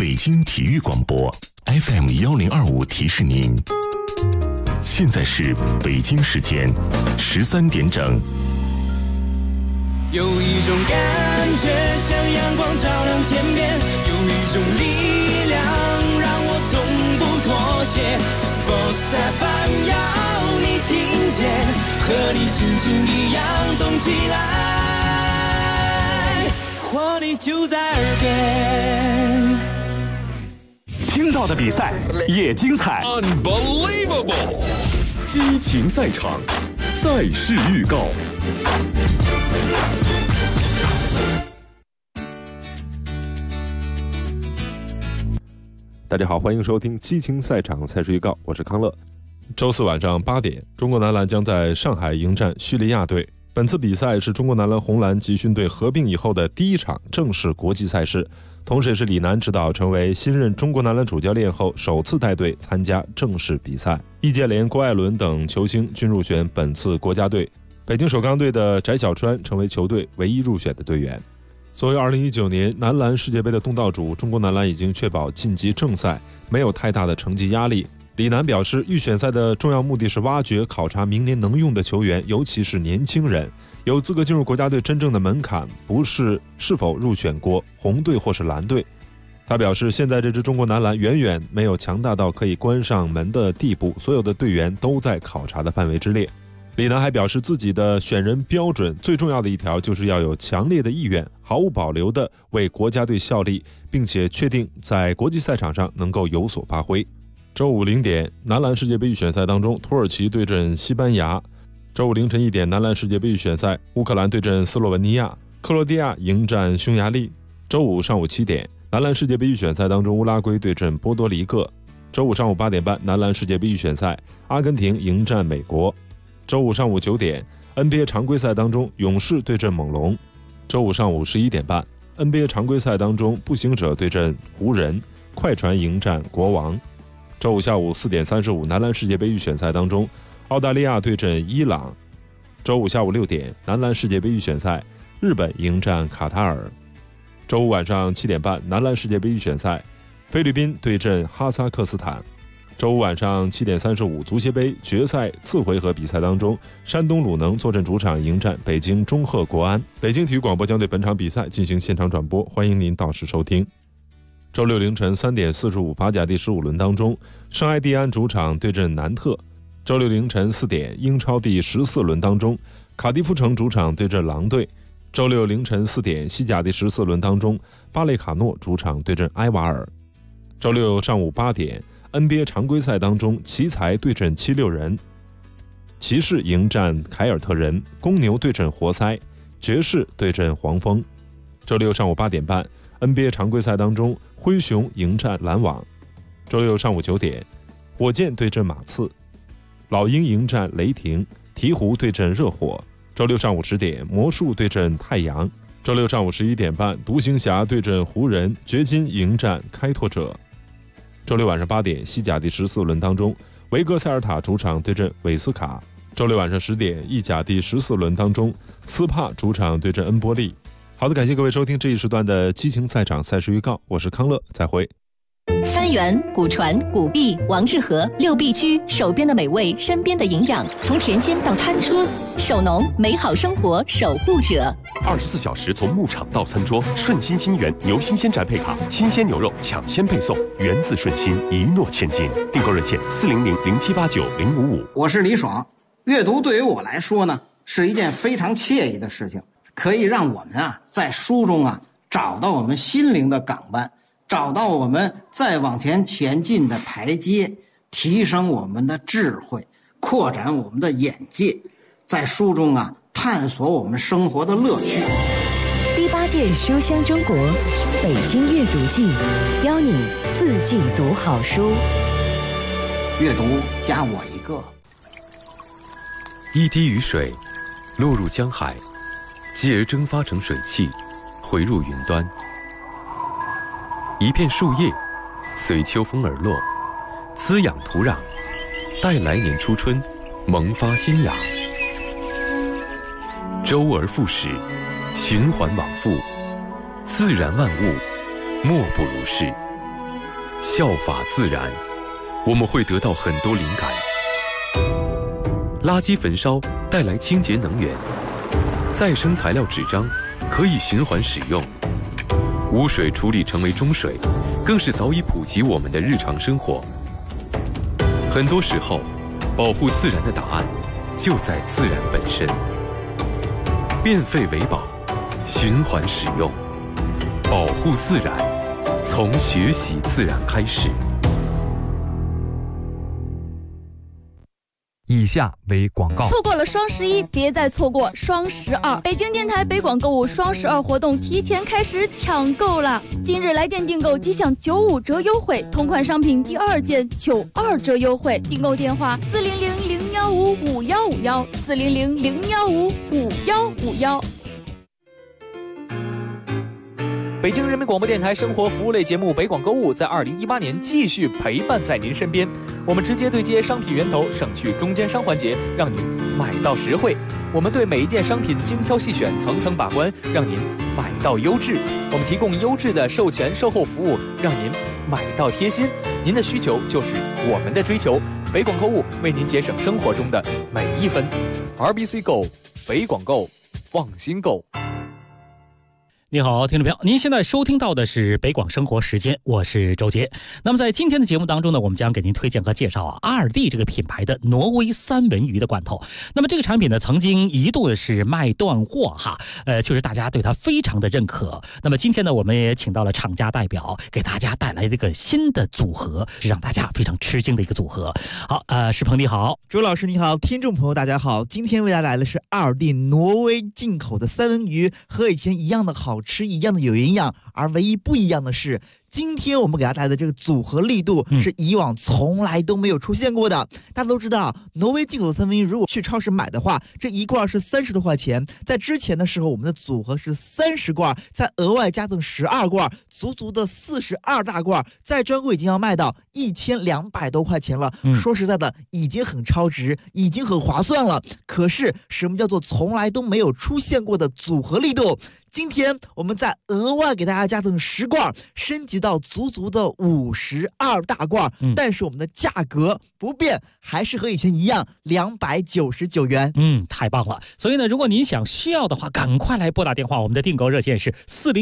北京体育广播 FM1025提示您，现在是北京时间13点整。 有一种感觉像阳光照亮天边，有一种力量让我从不妥协。Sports FM 要你听见，和你心情一样动起来，活力就在耳边。 听到的比赛也精彩 ，Unbelievable！ 激情赛场，赛事预告。 大家好，欢迎收听激情赛场赛事预告，我是康乐。周四晚上8点，中国男篮将在上海迎战叙利亚队。本次比赛是中国男篮红蓝集训队合并以后的第一场正式国际赛事，同时也是李楠指导成为新任中国男篮主教练后首次带队参加正式比赛。易建联、郭艾伦等球星均入选本次国家队，北京首钢队的翟小川成为球队唯一入选的队员。作为2019年男篮世界杯的东道主，中国男篮已经确保晋级正赛，没有太大的成绩压力。李楠表示，预选赛的重要目的是挖掘考察明年能用的球员，尤其是年轻人。有资格进入国家队真正的门槛不是是否入选过红队或是蓝队。他表示，现在这支中国男篮远远没有强大到可以关上门的地步，所有的队员都在考察的范围之列。李楠还表示，自己的选人标准最重要的一条就是要有强烈的意愿，毫无保留地为国家队效力，并且确定在国际赛场上能够有所发挥。周五0点，男篮世界杯预选赛当中，土耳其对阵西班牙；周五凌晨1点，男篮世界杯预选赛，乌克兰对阵斯洛文尼亚，克罗地亚迎战匈牙利；周五上午7点，男篮世界杯预选赛当中，乌拉圭对阵波多黎各；周五上午8点半，男篮世界杯预选赛，阿根廷迎战美国；周五上午9点 NBA 常规赛当中，勇士对阵猛龙；周五上午11点半 NBA 常规赛当中，步行者对阵湖人，快船迎战国王；周五下午4点35，男篮世界杯预选赛当中，澳大利亚对阵伊朗；周五下午6点，男篮世界杯预选赛，日本迎战卡塔尔；周五晚上7点半，男篮世界杯预选赛，菲律宾对阵哈萨克斯坦；周五晚上7点35，足协杯决赛次回合比赛当中，山东鲁能坐镇主场迎战北京中赫国安。北京体育广播将对本场比赛进行现场转播，欢迎您到时收听。周六凌晨3点45，法甲第15轮当中，圣埃蒂安主场对阵南特；周六凌晨4点，英超第14轮当中，卡迪夫城主场对阵狼队；周六凌晨4点，西甲第14轮当中，巴列卡诺主场对阵埃瓦尔；周六上午8点，NBA 常规赛当中，奇才对阵76人，骑士迎战凯尔特人，公牛对阵活塞，爵士对阵黄蜂；周六上午8点半，NBA 常规赛当中，灰熊迎战篮网；周六上午9点，火箭对阵马刺，老鹰迎战雷霆，鹈鹕对阵热火；周六上午10点，魔术对阵太阳；周六上午11点半，独行侠对阵湖人，掘金迎战开拓者；周六晚上8点，西甲第14轮当中，维格塞尔塔主场对阵韦斯卡；周六晚上10点，意甲第14轮当中，斯帕主场对阵恩波利。好的，感谢各位收听这一时段的激情赛场赛事预告，我是康乐，再会。 三元、古传、古碧、王致和6必居，手边的美味，身边的营养，从田间到餐桌，手农美好生活守护者。 24小时从牧场到餐桌，顺心新源牛新鲜宅配卡，新鲜牛肉抢先配送，源自顺心，一诺千金。订购热线400-0789-055。 我是李爽。阅读对于我来说呢，是一件非常惬意的事情，可以让我们在书中找到我们心灵的港湾，找到我们再往前进的台阶，提升我们的智慧，扩展我们的眼界，在书中探索我们生活的乐趣。 第8届书香中国北京阅读季，邀你4季读好书。 阅读加我一个。 一滴雨水落入江海，继而蒸发成水汽，回入云端。一片树叶随秋风而落，滋养土壤，待来年初春萌发新芽。周而复始，循环往复，自然万物莫不如是。 效法自然，我们会得到很多灵感。垃圾焚烧带来清洁能源，再生材料纸张可以循环使用，污水处理成为中水，更是早已普及我们的日常生活。很多时候，保护自然的答案就在自然本身。变废为宝，循环使用，保护自然，从学习自然开始。 以下为广告。 错过了双11，别再错过双12。北京电台北广购物双12活动提前开始抢购了。今日来电订购即享95折优惠，同款商品第2件92折优惠。订购电话400-015-5151，400-015-5151。 北京人民广播电台生活服务类节目北广购物在2018年继续陪伴在您身边。我们直接对接商品源头，省去中间商环节，让您买到实惠。我们对每一件商品精挑细选，层层把关，让您买到优质。我们提供优质的售前售后服务，让您买到贴心。您的需求就是我们的追求。北广购物为您节省生活中的每一分。RBC Go， 北广购，放心购。 你好，听众朋友，您现在收听到的是北广生活时间，我是周杰。那么在今天的节目当中呢，我们将给您推荐和介绍阿尔蒂这个品牌的挪威三文鱼的罐头。那么这个产品呢，曾经一度的是卖断货哈，就是大家对它非常的认可。那么今天呢，我们也请到了厂家代表，给大家带来这个新的组合，是让大家非常吃惊的一个组合。好，石鹏你好， 周老师你好，听众朋友大家好，今天为大家带来的是阿尔蒂挪威进口的三文鱼，和以前一样的好吃，一样的有营养，而唯一不一样的是，今天我们给大家带来的这个组合力度是以往从来都没有出现过的。大家都知道，挪威进口的三文鱼，如果去超市买的话，这一罐是30多块钱。在之前的时候，我们的组合是30罐，再额外加赠12罐，足足的42大罐，在专柜已经要卖到1200多块钱了。说实在的，已经很超值，已经很划算了。可是，什么叫做从来都没有出现过的组合力度？今天我们再额外给大家加赠10罐，升级到足足的52大罐，但是我们的价格不变，还是和以前一样299元。 太棒了！所以呢，如果您需要的话，赶快来拨打电话，我们的订购热线是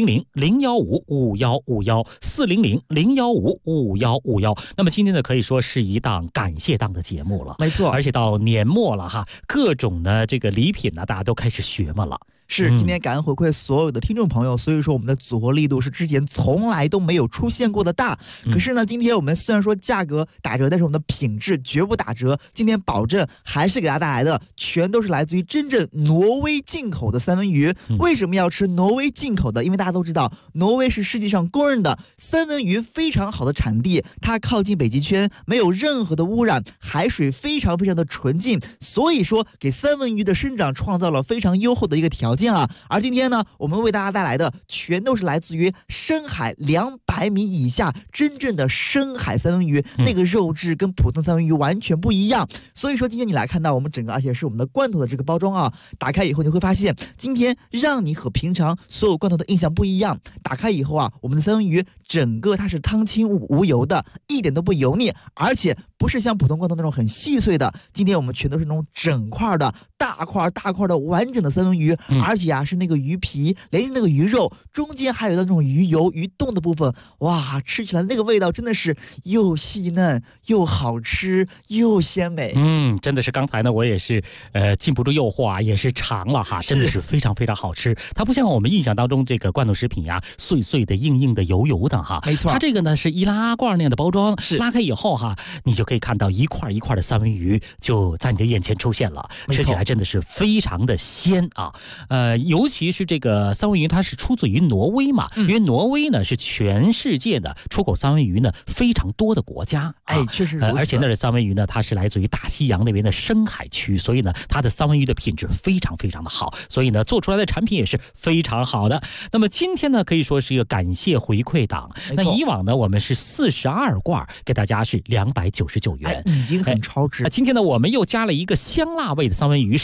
400-015-5151，400-015-5151。那么今天呢，可以说是一档感谢档的节目了， 没错。 而且到年末了哈，各种的这个礼品呢，大家都开始学嘛了。 是，今天感恩回馈所有的听众朋友，所以说我们的组合力度是之前从来都没有出现过的大。可是呢，今天我们虽然说价格打折，但是我们的品质绝不打折。今天保证还是给大家带来的全都是来自于真正挪威进口的三文鱼。为什么要吃挪威进口的？因为大家都知道，挪威是世界上公认的三文鱼非常好的产地，它靠近北极圈，没有任何的污染，海水非常非常的纯净，所以说给三文鱼的生长创造了非常优厚的一个条件。而今天呢，我们为大家带来的全都是来自于深海200米以下真正的深海三文鱼，那个肉质跟普通三文鱼完全不一样。所以说今天你来看到我们整个，而且是我们的罐头的这个包装啊，打开以后你会发现，今天让你和平常所有罐头的印象不一样。打开以后啊，我们的三文鱼整个它是汤清无油的，一点都不油腻，而且不是像普通罐头那种很细碎的，今天我们全都是那种整块的大块的完整的三文鱼，而且啊是那个鱼皮连着那个鱼肉，中间还有那种鱼油鱼冻的部分，哇，吃起来那个味道真的是又细嫩又好吃又鲜美。 真的是刚才呢我也是禁不住诱惑啊，也是尝了哈，真的是非常非常好吃。它不像我们印象当中这个罐头食品呀，碎碎的硬硬的油油的哈， 没错， 它这个呢是易拉罐那样的包装，拉开以后哈，你就可以看到一块一块的三文鱼就在你的眼前出现了，吃起来真的是非常的鲜啊。尤其是这个三文鱼，它是出自于挪威嘛，因为挪威呢是全世界的出口三文鱼呢非常多的国家， 确实如此。 而且那的三文鱼呢，它是来自于大西洋那边的深海区，所以呢，它的三文鱼的品质非常非常的好，所以呢，做出来的产品也是非常好的。那么今天呢，可以说是一个感谢回馈档。那以往呢，我们是42罐，给大家是299元， 已经很超值。 今天呢，我们又加了一个香辣味的三文鱼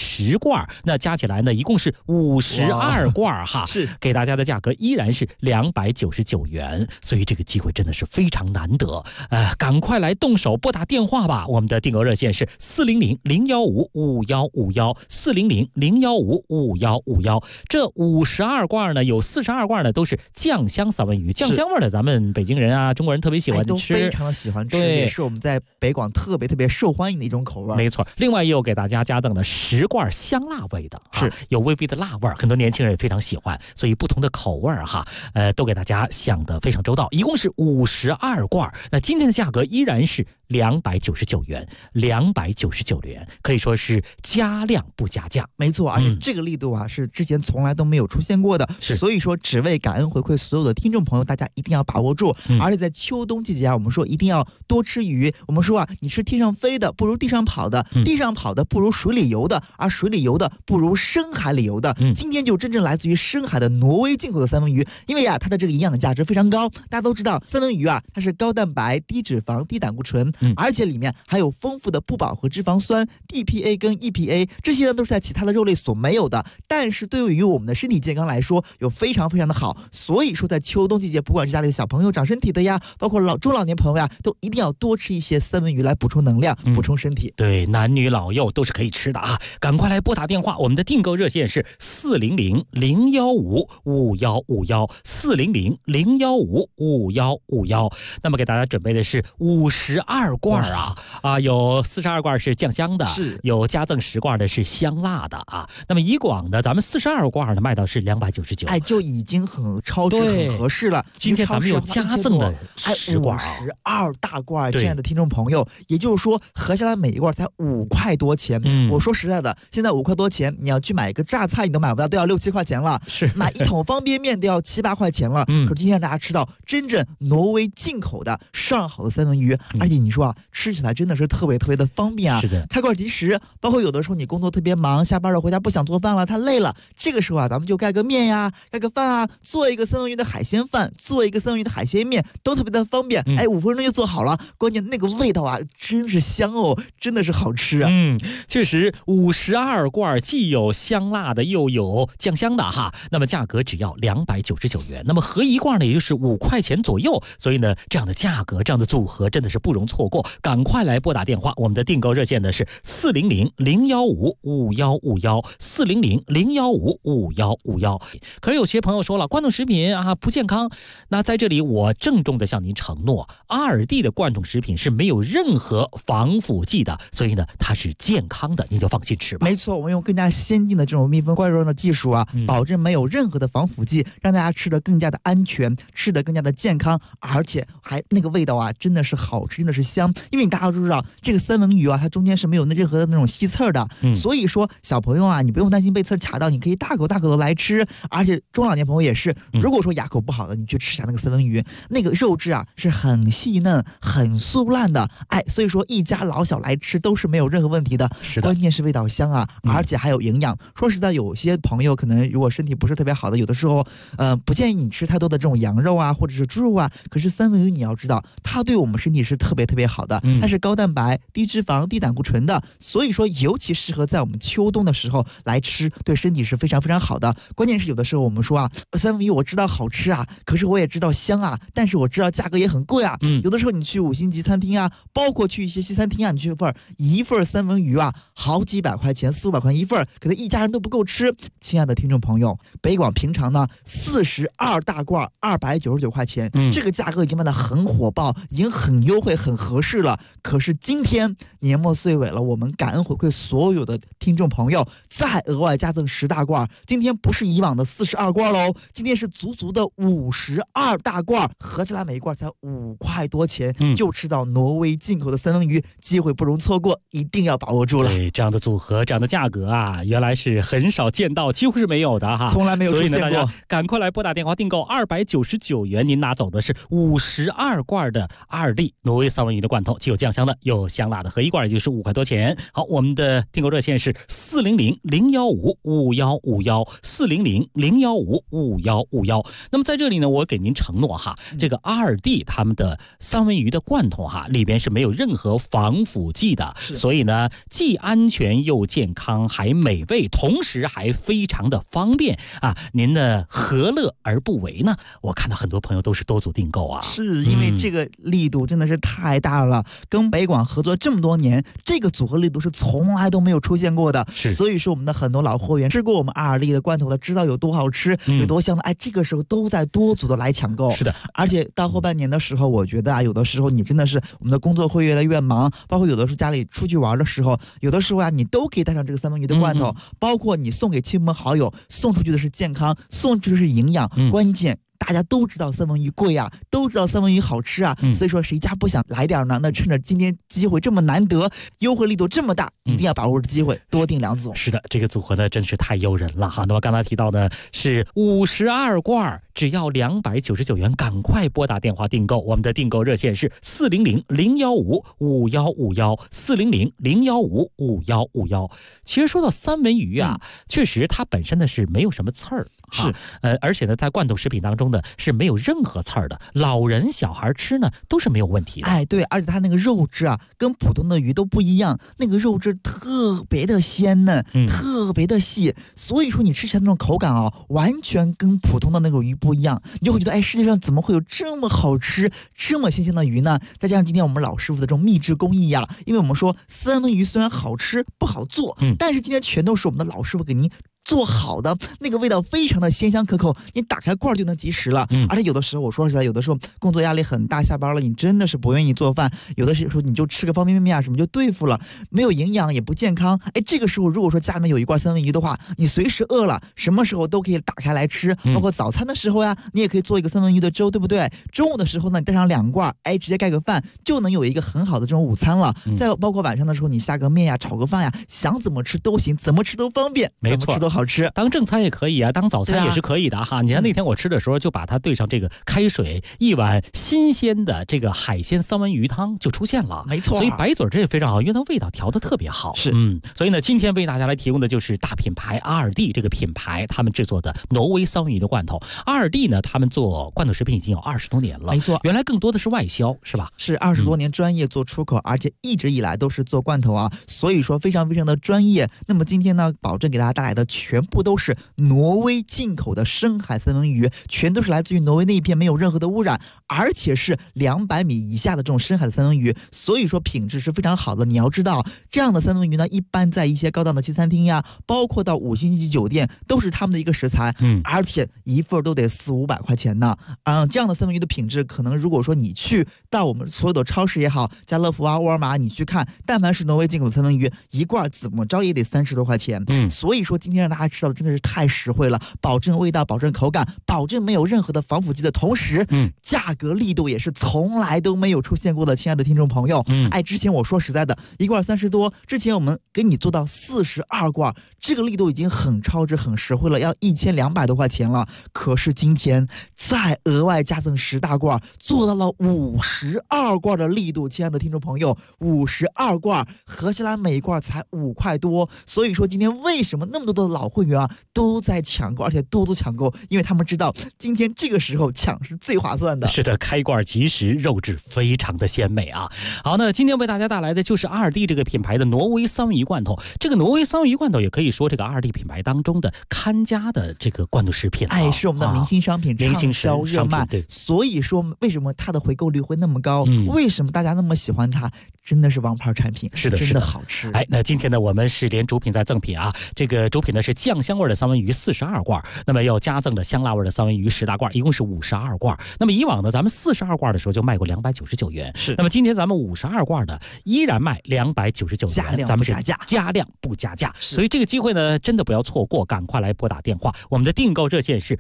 10罐，那加起来呢，一共是52罐哈。 是给大家的价格依然是299元，所以这个机会真的是非常难得。赶快来动手拨打电话吧，我们的订购热线是400-015-5151，400-015-5151。这52罐呢，有42罐呢都是酱香三文鱼，酱香味的咱们北京人啊、中国人特别喜欢吃， 都非常的喜欢吃，也是我们在北广特别受欢迎的一种口味。 没错，另外也有给大家加赠了10罐香辣味的， 是有微微的辣味，很多年轻人也非常喜欢，所以不同的口味哈，都给大家想得非常周到，一共是52罐。那今天的价格依然是299元，299元，可以说是加量不加价。 没错，而且这个力度啊，是之前从来都没有出现过的，所以说只为感恩回馈所有的听众朋友，大家一定要把握住。而且在秋冬季节啊，我们说一定要多吃鱼。我们说啊，你吃天上飞的不如地上跑的，地上跑的不如水里游的，而水里游的不如深海里游的。今天就真正来自于深海的挪威进口的三文鱼，因为啊，它的这个营养价值非常高。大家都知道，三文鱼啊，它是高蛋白、低脂肪、低胆固醇，而且里面还有丰富的不饱和脂肪酸 DPA 跟 EPA， 这些呢都是在其他的肉类所没有的，但是对于我们的身体健康来说，有非常的好。所以说在秋冬季节，不管是家里的小朋友长身体的呀，包括中老年朋友呀，都一定要多吃一些三文鱼来补充能量，补充身体。 对，男女老幼都是可以吃的啊！赶快来拨打电话，我们的订购热线是400-015-5151，400-015-5151。那么给大家准备的是52罐啊，有42罐是酱香的，是有加赠10罐的是香辣的啊。那么以广的咱们42罐呢卖到是299， 哎，就已经很超值很合适了。 今天咱们有加赠的10罐 ，52大罐，亲爱的听众朋友，也就是说合下来每一罐才5块多钱。我说实在的，现在5块多钱，你要去买一个榨菜你都买不到，都要6-7块钱了。 是买一桶方便面都要7-8块钱了。可是今天让大家吃到真正挪威进口的上好的三文鱼，而且你说啊，吃起来真的是特别的方便啊。 是的， 开罐即食。包括有的时候你工作特别忙，下班了回家不想做饭了，太累了，这个时候啊，咱们就盖个面呀，盖个饭啊，做一个三文鱼的海鲜饭，做一个三文鱼的海鲜面，都特别的方便。5分钟就做好了，关键那个味道啊，真是香哦，真的是好吃啊。 确实52罐既有香辣的又有酱香的哈，那么价格只要299元，那么合一罐呢也就是5块钱左右，所以呢这样的价格这样的组合真的是不容错过，赶快来拨打电话，我们的订购热线呢是400-015-5151，400-015-5151。可是有些朋友说了，罐头食品啊不健康，那在这里我郑重的向您承诺，阿尔蒂的罐头食品是没有任何防腐剂的，所以呢它是健康的，您就放心吃吧。 没错，我们用更加先进的这种密封罐装的技术啊，保证没有任何的防腐剂，让大家吃得更加的安全，吃得更加的健康，而且还那个味道啊真的是好吃，真的是香。因为大家都知道这个三文鱼啊，它中间是没有任何的那种吸刺的，所以说小朋友啊，你不用担心被刺卡到，你可以大口的来吃。而且中老年朋友也是，如果说牙口不好的，你去吃下那个三文鱼，那个肉质啊是很细嫩很酥烂的，哎，所以说一家老小来吃都是没有任何问题的。 是的， 关键是味道香啊，而且还有营养。说实在，有些朋友可能如果身体不是特别好的，有的时候不建议你吃太多的这种羊肉啊或者是猪肉啊，可是三文鱼你要知道它对我们身体是特别好的，它是高蛋白、低脂肪、低胆固醇的，所以说尤其适合在我们秋冬的时候来吃，对身体是非常好的。关键是有的时候我们说啊，三文鱼我知道好吃啊，可是我也知道香啊，但是我知道价格也很贵啊。有的时候你去5星级餐厅啊，包括去一些西餐厅啊，你去一份三文鱼啊，好几百块钱，400-500块钱一份，可能一家人都不够吃。亲爱的听众朋友，北广平常呢42大罐299块钱，这个价格已经卖得很火爆，已经很优惠很合适了。可是今天年末岁尾了，我们感恩回馈所有的听众朋友，再额外加赠10大罐，今天不是以往的42罐喽，今天是足足的52大罐，合起来每一罐才5块多钱，就吃到挪威进口的三文鱼，机会不容错过，一定要把握住了。 对，这样的组合这样的价格啊，原来是很少见到，几乎是没有的哈， 从来没有出现过。 所以呢，大家赶快来拨打电话订购299元，您拿走的是52罐的阿尔蒂挪威三文鱼。 鱼的罐头，既有酱香的，有香辣的，合一罐也就是5块多钱。好，我们的订购热线是400-015-5151，400-015-5151。那么在这里呢，我给您承诺哈，这个阿尔蒂他们的三文鱼的罐头哈，里边是没有任何防腐剂的，所以呢，既安全又健康，还美味，同时还非常的方便啊！您呢何乐而不为呢？我看到很多朋友都是多组订购啊， 是因为这个力度真的是太大了，跟北广合作这么多年，这个组合力度是从来都没有出现过的。所以说我们的很多老货源吃过我们阿尔蒂的罐头的，知道有多好吃，有多香的，哎，这个时候都在多组的来抢购。 是的， 而且到后半年的时候，我觉得啊，有的时候你真的是我们的工作会越来越忙，包括有的时候家里出去玩的时候，有的时候啊，你都可以带上这个三文鱼的罐头，包括你送给亲朋好友，送出去的是健康，送出去的是营养，关键大家都知道三文鱼贵啊，都知道三文鱼好吃啊，所以说谁家不想来点呢？那趁着今天机会这么难得，优惠力度这么大，一定要把握着机会，多订2组。 是的，这个组合呢真是太诱人了哈。那么刚才提到的是52罐，只要299元，赶快拨打电话订购。我们的订购热线是400-015-5151，400-015-5151。其实说到三文鱼啊，确实它本身呢是没有什么刺儿。 是， 而且呢，在罐头食品当中呢是没有任何刺儿的，老人小孩吃呢都是没有问题的。 哎，对，而且它那个肉质啊，跟普通的鱼都不一样，那个肉质特别的鲜嫩，特别的细，所以说你吃起来那种口感啊，完全跟普通的那种鱼不一样，你就会觉得，哎，世界上怎么会有这么好吃、这么新鲜的鱼呢？再加上今天我们老师傅的这种秘制工艺呀，因为我们说三文鱼虽然好吃不好做，但是今天全都是我们的老师傅给您做好的，那个味道非常的鲜香可口，你打开罐就能及时了。而且有的时候我说实在，有的时候工作压力很大，下班了你真的是不愿意做饭，有的时候你就吃个方便面啊什么就对付了，没有营养也不健康。哎，这个时候如果说家里面有一罐三文鱼的话，你随时饿了什么时候都可以打开来吃，包括早餐的时候呀，你也可以做一个三文鱼的粥，对不对？中午的时候呢，你带上2罐，哎，直接盖个饭就能有一个很好的这种午餐了。再包括晚上的时候，你下个面呀，炒个饭呀，想怎么吃都行，怎么吃都方便， 没错， 怎么吃都好吃。 当正餐也可以啊，当早餐也是可以的哈。你看那天我吃的时候，就把它兑上这个开水，一碗新鲜的这个海鲜三文鱼汤就出现了， 没错。 所以白嘴这也非常好，因为它味道调得特别好。 是， 所以呢，今天为大家来提供的就是大品牌阿尔蒂这个品牌他们制作的挪威三文鱼的罐头。阿尔蒂呢，他们做罐头食品已经有20多年了， 没错。 原来更多的是外销，是吧？ 是20多年专业做出口，而且一直以来都是做罐头啊，所以说非常非常的专业。那么今天呢，保证给大家带来的全部都是挪威进口的深海三文鱼，全都是来自于挪威那一片，没有任何的污染，而且是200米以下的这种深海的三文鱼，所以说品质是非常好的。你要知道，这样的三文鱼呢，一般在一些高档的西餐厅呀，包括到5星级酒店，都是他们的一个食材，而且一份都得400-500块钱呢。这样的三文鱼的品质，可能如果说你去到我们所有的超市也好，家乐福啊、沃尔玛，你去看，但凡是挪威进口的三文鱼，一罐怎么着也得30多块钱。所以说今天让大家吃到的真的是太实惠了，保证味道，保证口感，保证没有任何的防腐剂的同时，价格力度也是从来都没有出现过的。亲爱的听众朋友，哎，之前我说实在的，一罐30多，之前我们给你做到42罐，这个力度已经很超值、很实惠了，要1200多块钱了。可是今天再额外加赠10大罐，做到了52罐的力度。亲爱的听众朋友，52罐合起来每罐才5块多。所以说今天为什么那么多的老会员啊都在抢购，而且多抢购，因为他们知道今天这个时候抢是最划算的。 是的，开罐即食，肉质非常的鲜美啊。好，那今天为大家带来的就是阿尔蒂这个品牌的挪威三文鱼罐头。这个挪威三文鱼罐头也可以说这个阿尔蒂品牌当中的看家的这个罐头食品， 哎，是我们的明星商品，畅销热卖。所以说为什么它的回购率会那么高？为什么大家那么喜欢它？真的是王牌产品， 是的， 真的好吃。 哎，那今天呢，我们是连主品再赠品啊。这个主品呢是酱香味的三文鱼42罐，那么要加赠的香辣味的三文鱼10大罐，一共是52罐。那么以往呢，咱们42罐的时候就卖过299元， 是。 那么今天咱们52罐的依然卖299元，咱们是加量不加价。所以这个机会呢，真的不要错过，赶快来拨打电话。我们的订购热线是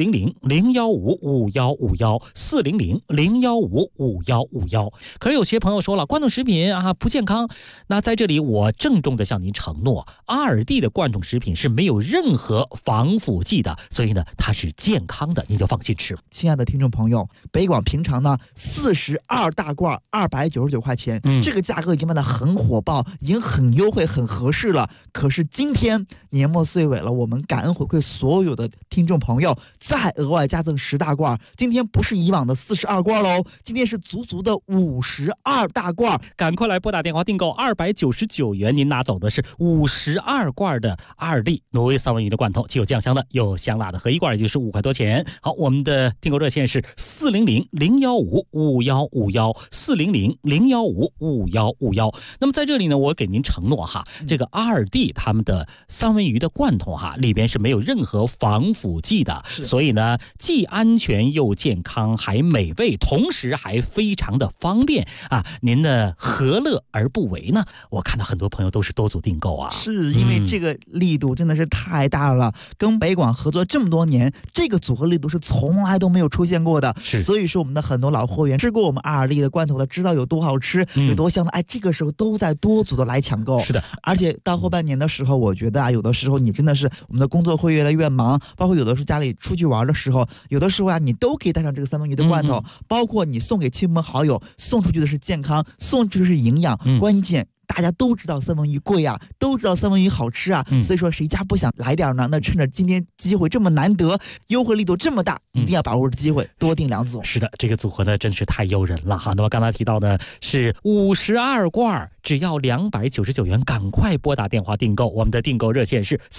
400-015-5151，400-015-5151。可是有些朋友说了，罐头食品啊不健康，那在这里我郑重的向您承诺，阿尔蒂的罐头食品是是没有任何防腐剂的，所以呢它是健康的，你就放心吃。 亲爱的听众朋友，北广平常呢42大罐299块钱，这个价格已经卖得很火爆，已经很优惠很合适了。可是今天年末岁尾了，我们感恩回馈所有的听众朋友，再额外加赠10大罐。今天不是以往的42罐喽，今天是足足的52大罐。 赶快来拨打电话订购299元，您拿走的是52罐的2D 挪威三文鱼的罐头，既有酱香的有香辣的，合一罐也就是5块多钱。好，我们的订购热线是400-015-5151，400-015-5151。那么在这里呢，我给您承诺哈，这个2D 他们的三文鱼的罐头哈，里边是没有任何防腐剂的，所以呢既安全又健康还美味，同时还非常的方便啊！您呢何乐而不为呢？我看到很多朋友都是多组订购啊， 是因为这个力度真的是太大了，跟北广合作这么多年，这个组合力度是从来都没有出现过的。所以说我们的很多老货源吃过我们2D的罐头的，知道有多好吃，有多香的，哎，这个时候都在多组的来抢购。 是的， 而且到后半年的时候，我觉得啊，有的时候你真的是我们的工作会越来越忙，包括有的时候家里出去玩的时候，有的时候啊，你都可以带上这个三文鱼的罐头，包括你送给亲朋好友，送出去的是健康，送出去的是营养，关键大家都知道三文鱼贵啊，都知道三文鱼好吃啊，所以说谁家不想来点呢？那趁着今天机会这么难得，优惠力度这么大，一定要把握着机会，多订2组。 是的，这个组合呢真是太诱人了哈。那么刚才提到的是52罐，只要299元，赶快拨打电话订购。我们的订购热线是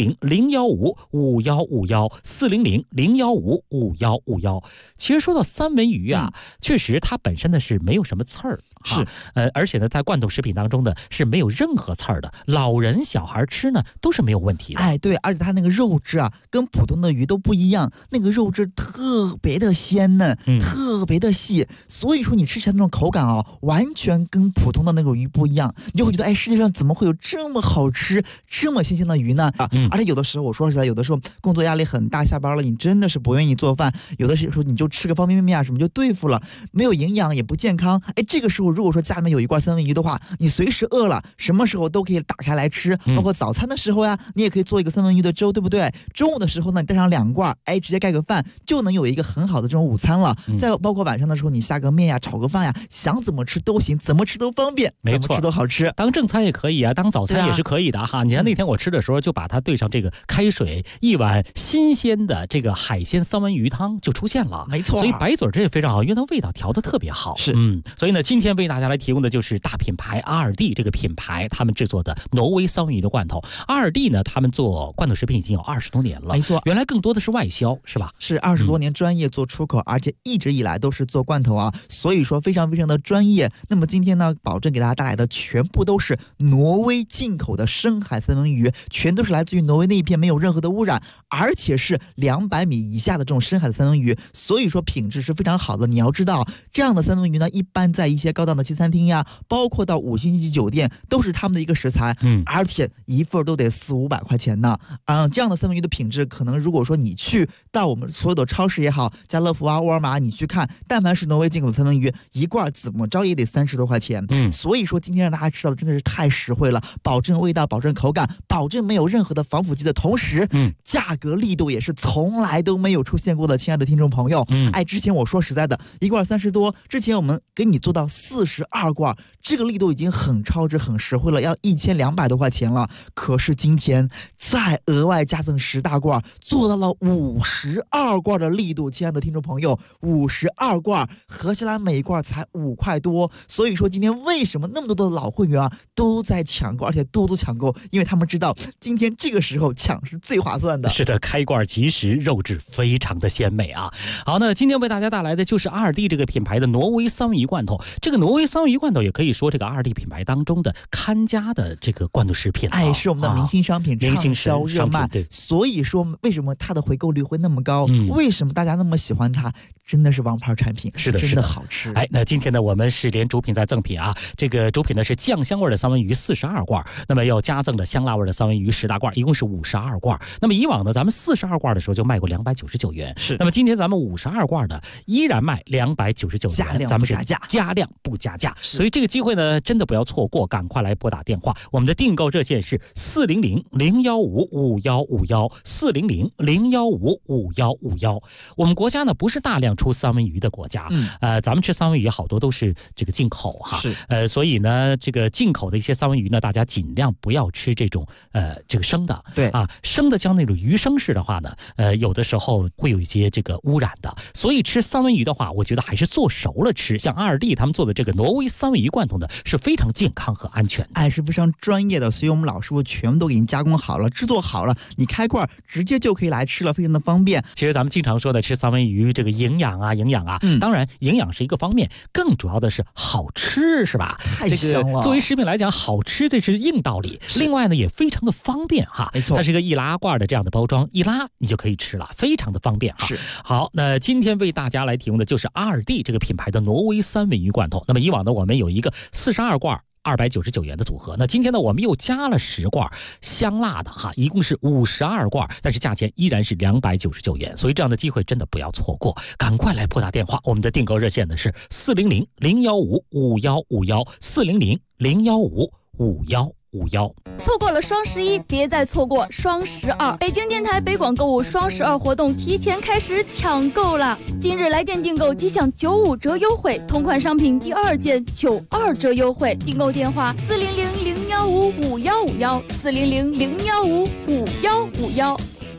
400-015-5151，400-015-5151。其实说到三文鱼啊，确实它本身呢是没有什么刺儿， 是而且呢在罐头食品当中呢是没有任何刺儿的，老人小孩吃呢都是没有问题的。 哎，对，而且它那个肉质啊跟普通的鱼都不一样，那个肉质特别的鲜嫩，特别的细，所以说你吃起来那种口感啊，完全跟普通的那种鱼不一样，你就会觉得哎，世界上怎么会有这么好吃这么新鲜的鱼呢？而且有的时候我说实在，有的时候工作压力很大，下班了你真的是不愿意做饭，有的时候你就吃个方便面啊什么就对付了，没有营养也不健康。哎，这个时候如果说家里面有一罐三文鱼的话，你随时饿了什么时候都可以打开来吃，包括早餐的时候呀，你也可以做一个三文鱼的粥，对不对？中午的时候呢，你带上2罐，哎，直接盖个饭就能有一个很好的这种午餐了。再包括晚上的时候，你下个面呀，炒个饭呀，想怎么吃都行，怎么吃都方便， 没错， 怎么吃都好吃。 当正餐也可以啊，当早餐也是可以的哈。你看那天我吃的时候，就把它兑上这个开水，一碗新鲜的这个海鲜三文鱼汤就出现了， 没错。 所以白嘴这也非常好，因为它味道调得特别好。 是， 所以呢，今天为大家来提供的就是大品牌2D这个品牌他们制作的挪威三文鱼的罐头。2D呢，他们做罐头食品已经有20多年了， 没错。 原来更多的是外销，是吧？ 是20多年专业做出口，而且一直以来都是做罐头啊，所以说非常非常的专业。那么今天呢，保证给大家带来的全部都是挪威进口的深海三文鱼，全都是来自于挪威那一片，没有任何的污染，而且是200米以下的这种深海的三文鱼，所以说品质是非常好的。你要知道，这样的三文鱼呢，一般在一些高档的西餐厅呀，包括到5星级酒店，都是他们的一个食材，而且一份都得400-500块钱呢。这样的三文鱼的品质，可能如果说你去到我们所有的超市也好，家乐福啊、沃尔玛，你去看，但凡是挪威进口的三文鱼，一罐怎么着也得30多块钱。所以说今天让大家吃到的真的是太实惠了，保证味道，保证口感，保证没有任何的防腐剂的同时，价格力度也是从来都没有出现过的。亲爱的听众朋友，哎，之前我说实在的，一罐30多，之前我们给你做到42罐，这个力度已经很超值、很实惠了，要1200多块钱了。可是今天再额外加赠10大罐，做到了52罐的力度。亲爱的听众朋友，52罐合起来每一罐才5块多。所以说今天为什么那么多的老会员啊都在抢购，而且多多抢购，因为他们知道今天这个时候抢是最划算的。 是的，开罐即食，肉质非常的鲜美啊。好，那今天为大家带来的就是2D这个品牌的挪威三文鱼罐头。这个挪威三文鱼罐头也可以说这个2D品牌当中的看家的这个罐头食品， 哎，是我们的明星商品，畅销热卖。所以说为什么它的回购率会那么高？为什么大家那么喜欢它？真的是王牌产品， 是的， 真的好吃。 哎，那今天呢，我们是连主品再赠品啊，这个主品呢是酱香味的三文鱼42罐，那么又加赠了香辣味的三文鱼10大罐，一共是52罐。那么以往呢，咱们42罐的时候就卖过299元， 是。 那么今天咱们52罐呢依然卖299元，咱们是加量不加价，所以这个机会呢真的不要错过，赶快来拨打电话，我们的订购热线是400-015-5151，400-015-5151。我们国家呢不是大量出三文鱼的国家，咱们吃三文鱼好多都是这个进口哈， 是。 所以呢这个进口的一些三文鱼呢，大家尽量不要吃这种这个生的， 对啊，生的像那种鱼生式的话呢，有的时候会有一些这个污染的，所以吃三文鱼的话，我觉得还是做熟了吃。像阿尔蒂他们做的这个挪威三文鱼罐头呢，是非常健康和安全的， 是非常专业的，所以我们老师傅全部都给您加工好了，制作好了，你开罐直接就可以来吃了，非常的方便。 其实咱们经常说的吃三文鱼，这个营养啊，当然营养是一个方面，更主要的是好吃，是吧？ 太香了。 这个作为食品来讲，好吃这是硬道理。另外呢，也非常的方便哈， 没错， 它是一个易拉罐的这样的包装，一拉你就可以吃了，非常的方便哈。 是。 好，那今天为大家来提供的就是阿尔蒂这个品牌的挪威三文鱼罐头。那么以往呢，我们有一个42罐。299元的组合，那今天呢，我们又加了10罐香辣的哈，一共是52罐，但是价钱依然是299元，所以这样的机会真的不要错过，赶快来拨打电话，我们的订购热线呢是400-015-5151，400-015-5151。 错过了双11，别再错过双12。北京电台北广购物双12活动提前开始抢购了，今日来电订购即享95折优惠，同款商品第2件92折优惠。订购电话400-015-5151，400-015-5151。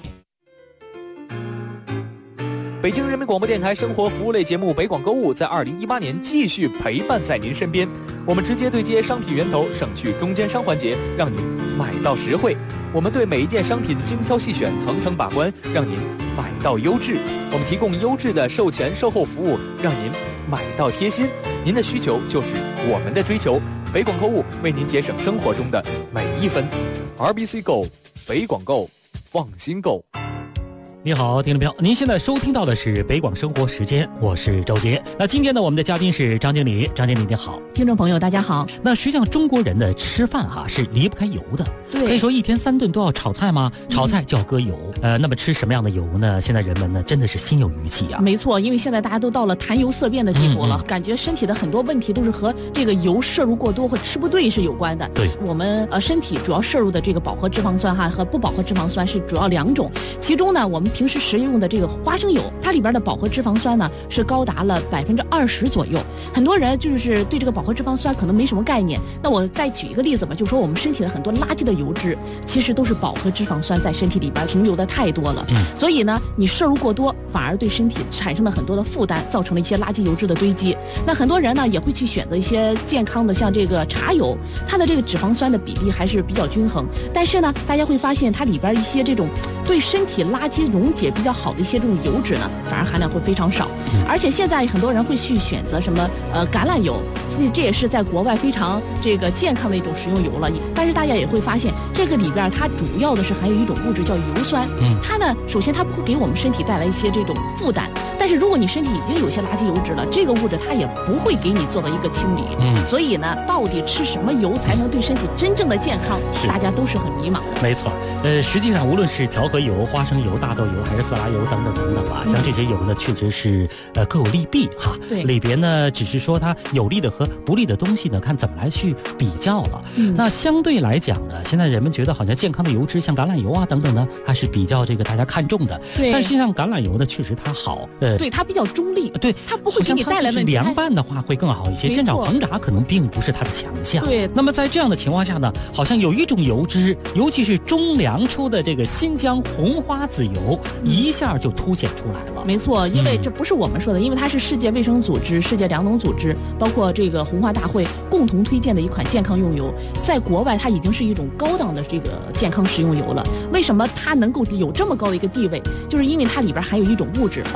北京人民广播电台生活服务类节目《北广购物》在2018年继续陪伴在您身边。我们直接对接商品源头，省去中间商环节，让您买到实惠。我们对每一件商品精挑细选，层层把关，让您买到优质。我们提供优质的售前售后服务，让您买到贴心。您的需求就是我们的追求。北广购物为您节省生活中的每一分。RBC Go， 北广购，放心购。 你好，听众朋友，您现在收听到的是北广生活时间，我是周杰。那今天呢，我们的嘉宾是张经理，张经理你好。 听众朋友大家好。 那实际上中国人的吃饭是离不开油的， 对， 可以说1天3顿都要炒菜吗？炒菜就要搁油。那么吃什么样的油呢？现在人们呢真的是心有余悸啊。 没错，因为现在大家都到了谈油色变的地步了，感觉身体的很多问题都是和这个油摄入过多或吃不对是有关的。 对， 我们身体主要摄入的这个饱和脂肪酸和不饱和脂肪酸是主要2种，其中呢我们平时食用的这个花生油，它里边的饱和脂肪酸呢是高达了20%左右。很多人就是对这个饱和脂肪酸可能没什么概念。那我再举一个例子吧，就是说我们身体的很多垃圾的油脂，其实都是饱和脂肪酸在身体里边停留的太多了。所以呢，你摄入过多，反而对身体产生了很多的负担，造成了一些垃圾油脂的堆积。那很多人呢也会去选择一些健康的，像这个茶油，它的这个脂肪酸的比例还是比较均衡。但是呢，大家会发现它里边一些这种对身体垃圾溶解比较好的一些这种油脂呢，反而含量会非常少。而且现在很多人会去选择什么橄榄油，这也是在国外非常这个健康的一种食用油了。但是大家也会发现，这个里边它主要的是含有一种物质叫油酸。它呢，首先它不会给我们身体带来一些这种负担，但是如果你身体已经有些垃圾油脂了，这个物质它也不会给你做到一个清理。所以呢，到底吃什么油才能对身体真正的健康，大家都是很迷茫的。 没错，实际上无论是调和油、花生油、大豆油还是色拉油等等等等吧，像这些油呢，确实是各有利弊哈。 对， 里边呢只是说它有利的和不利的东西呢，看怎么来去比较了。那相对来讲呢，现在人们觉得好像健康的油脂，像橄榄油啊等等呢，还是比较这个大家看重的。 对， 但实际上橄榄油呢，确实它好。 对，它比较中立。 对， 它不会给你带来问题。 凉拌的话会更好一些，煎炒烹炸可能并不是它的强项。 对， 那么在这样的情况下呢，好像有一种油脂，尤其是中粮出的这个新疆红花籽油，一下就凸显出来了。 没错，因为这不是我们说的，因为它是世界卫生组织、世界粮农组织，包括这个红花大会共同推荐的一款健康用油，在国外它已经是一种高档的这个健康食用油了。为什么它能够有这么高的一个地位？就是因为它里边含有一种物质叫不饱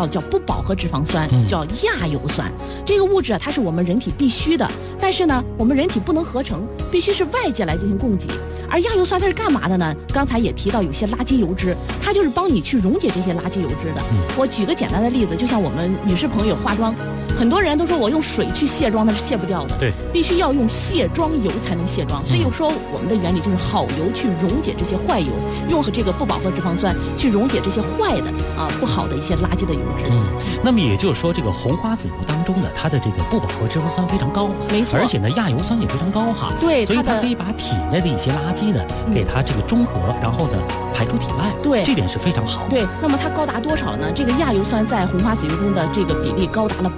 饱和脂肪酸，叫亚油酸。这个物质啊，它是我们人体必须的，但是呢，我们人体不能合成，必须是外界来进行供给。而亚油酸它是干嘛的呢？刚才也提到有些垃圾油脂，它就是帮你去溶解这些垃圾油脂的。我举个简单的例子，就像我们女士朋友化妆，很多人都说我用水去卸妆，那是卸不掉的， 对， 必须要用卸妆油才能卸妆。所以说我们的原理就是好油去溶解这些坏油，用这个不饱和脂肪酸去溶解这些坏的不好的一些垃圾的油脂。 那么也就是说，这个红花籽油当中的它的这个不饱和脂肪酸非常高， 没错， 而且呢亚油酸也非常高哈， 对， 所以它可以把体内的一些垃圾的给它这个中和，然后呢排出体外， 对， 这点是非常好的。 对，那么它高达多少呢？这个亚油酸在红花籽油中的这个比例高达了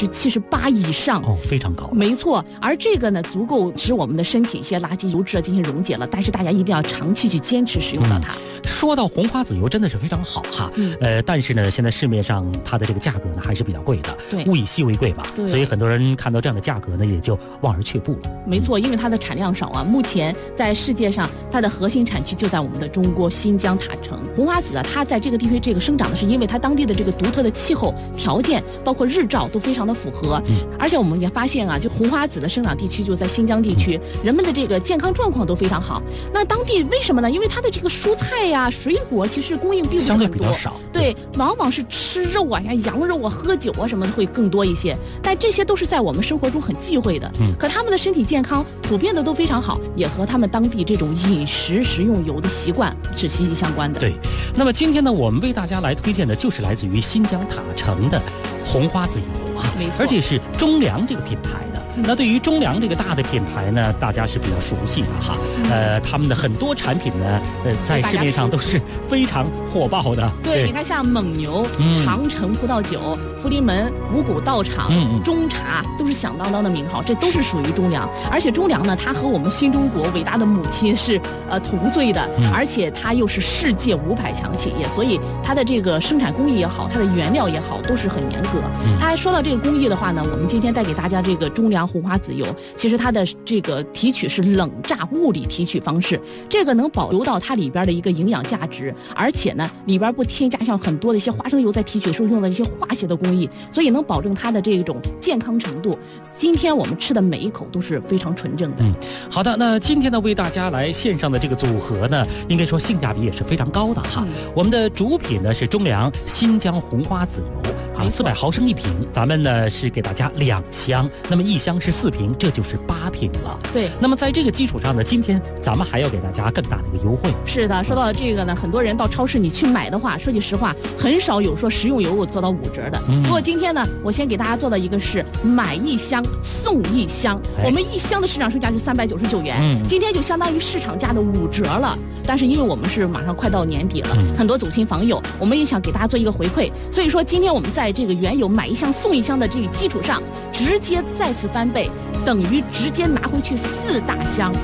78%以上， 非常高。 没错，而这个呢足够使我们的身体一些垃圾油脂进行溶解了，但是大家一定要长期去坚持使用到它。 说到红花籽油真的是非常好哈，但是呢现在市面上它的这个价格呢还是比较贵的， 对， 物以稀为贵吧，所以很多人看到这样的价格呢也就望而却步了。 没错，因为它的产量少啊，目前在世界上它的核心产区就在我们的中国新疆塔城。红花籽啊，它在这个地区这个生长的是因为它当地的这个独特的气候条件，包括日照都非常的符合，而且我们也发现啊，就红花籽的生长地区就在新疆地区，人们的这个健康状况都非常好。那当地为什么呢？因为它的这个蔬菜呀、水果其实供应并不是很多， 相对比较少， 对，往往是吃肉啊、羊肉啊、喝酒啊什么的会更多一些，但这些都是在我们生活中很忌讳的。可他们的身体健康普遍的都非常好，也和他们当地这种饮食食用油的习惯是息息相关的。 对，那么今天呢，我们为大家来推荐的就是来自于新疆塔城的红花籽油啊， 没错， 而且是中粮这个品牌的。那对于中粮这个大的品牌呢，大家是比较熟悉的哈。他们的很多产品呢，在市面上都是非常火爆的。 对，你看像蒙牛、长城葡萄酒、福临门、五谷道场、中茶，都是响当当的名号，这都是属于中粮。而且中粮呢，它和我们新中国伟大的母亲是同岁的，而且它又是世界500强企业，所以它的这个生产工艺也好，它的原料也好，都是很严格。它还说到这个工艺的话呢，我们今天带给大家这个中粮红花籽油，其实它的这个提取是冷榨物理提取方式，这个能保留到它里边的一个营养价值，而且呢里边不添加像很多的一些花生油在提取时候用的一些化学的工艺，所以能保证它的这种健康程度。今天我们吃的每一口都是非常纯正的。 好的，那今天呢为大家来献上的这个组合呢，应该说性价比也是非常高的哈。我们的主品呢是中粮新疆红花籽油，400毫升1瓶，咱们呢是给大家2箱，那么1箱是4瓶，这就是8瓶了。 对， 那么在这个基础上呢，今天咱们还要给大家更大的一个优惠。 是的，说到这个呢，很多人到超市你去买的话，说句实话，很少有说食用油我做到5折的。不过今天呢，我先给大家做的一个是买1箱送1箱，我们1箱的市场售价是399元，今天就相当于市场价的5折了。但是因为我们是马上快到年底了，很多走亲访友，我们也想给大家做一个回馈，所以说今天我们在这个原有买1箱送1箱的这个基础上，直接再次翻倍，等于直接拿回去4大箱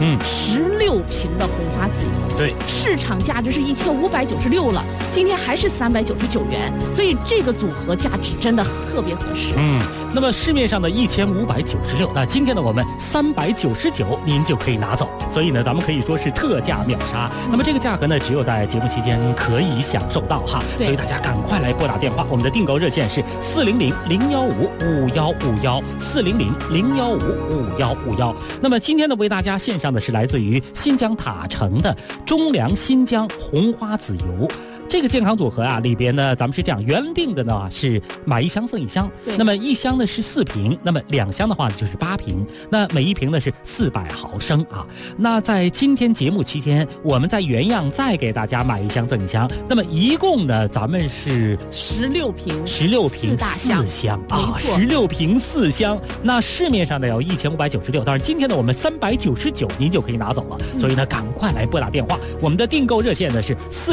，16瓶的红花籽油。 对， 市场价值是1596了，今天还是399元，所以这个组合价值真的特别合适。 那么市面上的1596，那今天呢我们399您就可以拿走，所以呢咱们可以说是特价秒杀。那么这个价格呢只有在节目期间可以享受到哈，所以大家赶快来拨打电话，我们的订购热线是400-015-5151，400-015-5151。那么今天呢为大家献上的是来自于新疆塔城的中粮新疆红花籽油。这个健康组合啊，里边呢，咱们是这样原定的呢，是买1箱送1箱。 对， 那么1箱呢是4瓶，那么2箱的话就是8瓶，那每1瓶呢是400毫升啊。那在今天节目期间，我们在原样再给大家买1箱赠1箱，那么一共呢，咱们是 16瓶 4箱啊，16瓶4箱。那市面上呢有1596，但是今天呢我们399您就可以拿走了，所以呢赶快来拨打电话，我们的订购热线呢是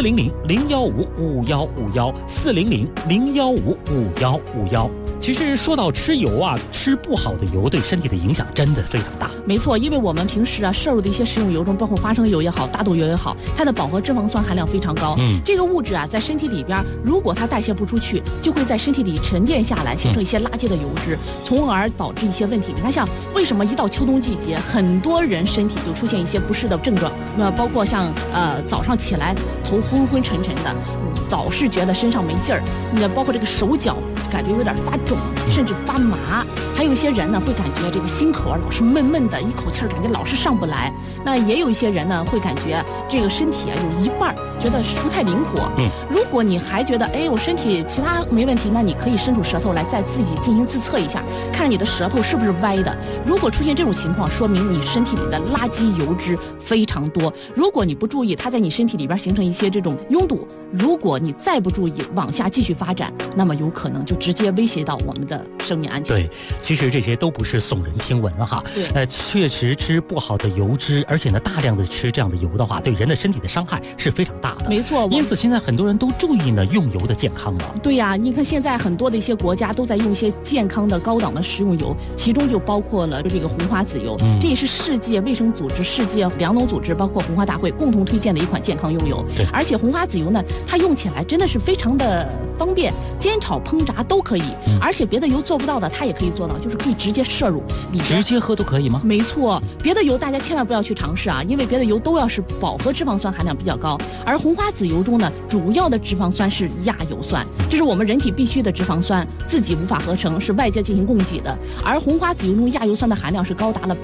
400-015-5151，400-015-5151。其实说到吃油啊，吃不好的油对身体的影响真的非常大。 没错，因为我们平时啊摄入的一些食用油中，包括花生油也好，大豆油也好，它的饱和脂肪酸含量非常高。这个物质啊在身体里边，如果它代谢不出去，就会在身体里沉淀下来，形成一些垃圾的油脂，从而导致一些问题。你看，像为什么一到秋冬季节，很多人身体就出现一些不适的症状？包括像早上起来头昏昏沉沉的，早是觉得身上没劲儿，包括这个手脚感觉有点发肿，甚至发麻。还有一些人呢会感觉这个心口老是闷闷的，一口气感觉老是上不来。那也有一些人呢会感觉这个身体有一半觉得不太灵活。如果你还觉得我身体其他没问题，那你可以伸出舌头来再自己进行自测一下，看你的舌头是不是歪的。如果出现这种情况，说明你身体里的垃圾油脂非常多。如果你不注意，它在你身体里边形成一些这种拥堵，如果你再不注意往下继续发展，那么有可能就直接威胁到我们的生命安全。 对，其实这些都不是耸人听闻哈。 对， 确实吃不好的油脂，而且呢大量的吃这样的油的话，对人的身体的伤害是非常大的。 没错， 因此现在很多人都注意呢用油的健康了。 对呀，你看现在很多的一些国家都在用一些健康的高档的食用油，其中就包括了这个红花籽油。这也是世界卫生组织、世界粮农组织包括红花大会共同推荐的一款健康用油。而且红花籽油呢，它用起来真的是非常的方便，煎炒烹炸都可以。而且别的油做不到的，它也可以做到，就是可以直接摄入里边。 直接喝都可以吗？ 没错，别的油大家千万不要去尝试啊，因为别的油都要是饱和脂肪酸含量比较高，而红花籽油中呢，主要的脂肪酸是亚油酸，这是我们人体必须的脂肪酸，自己无法合成，是外界进行供给的。而红花籽油中亚油酸的含量是高达了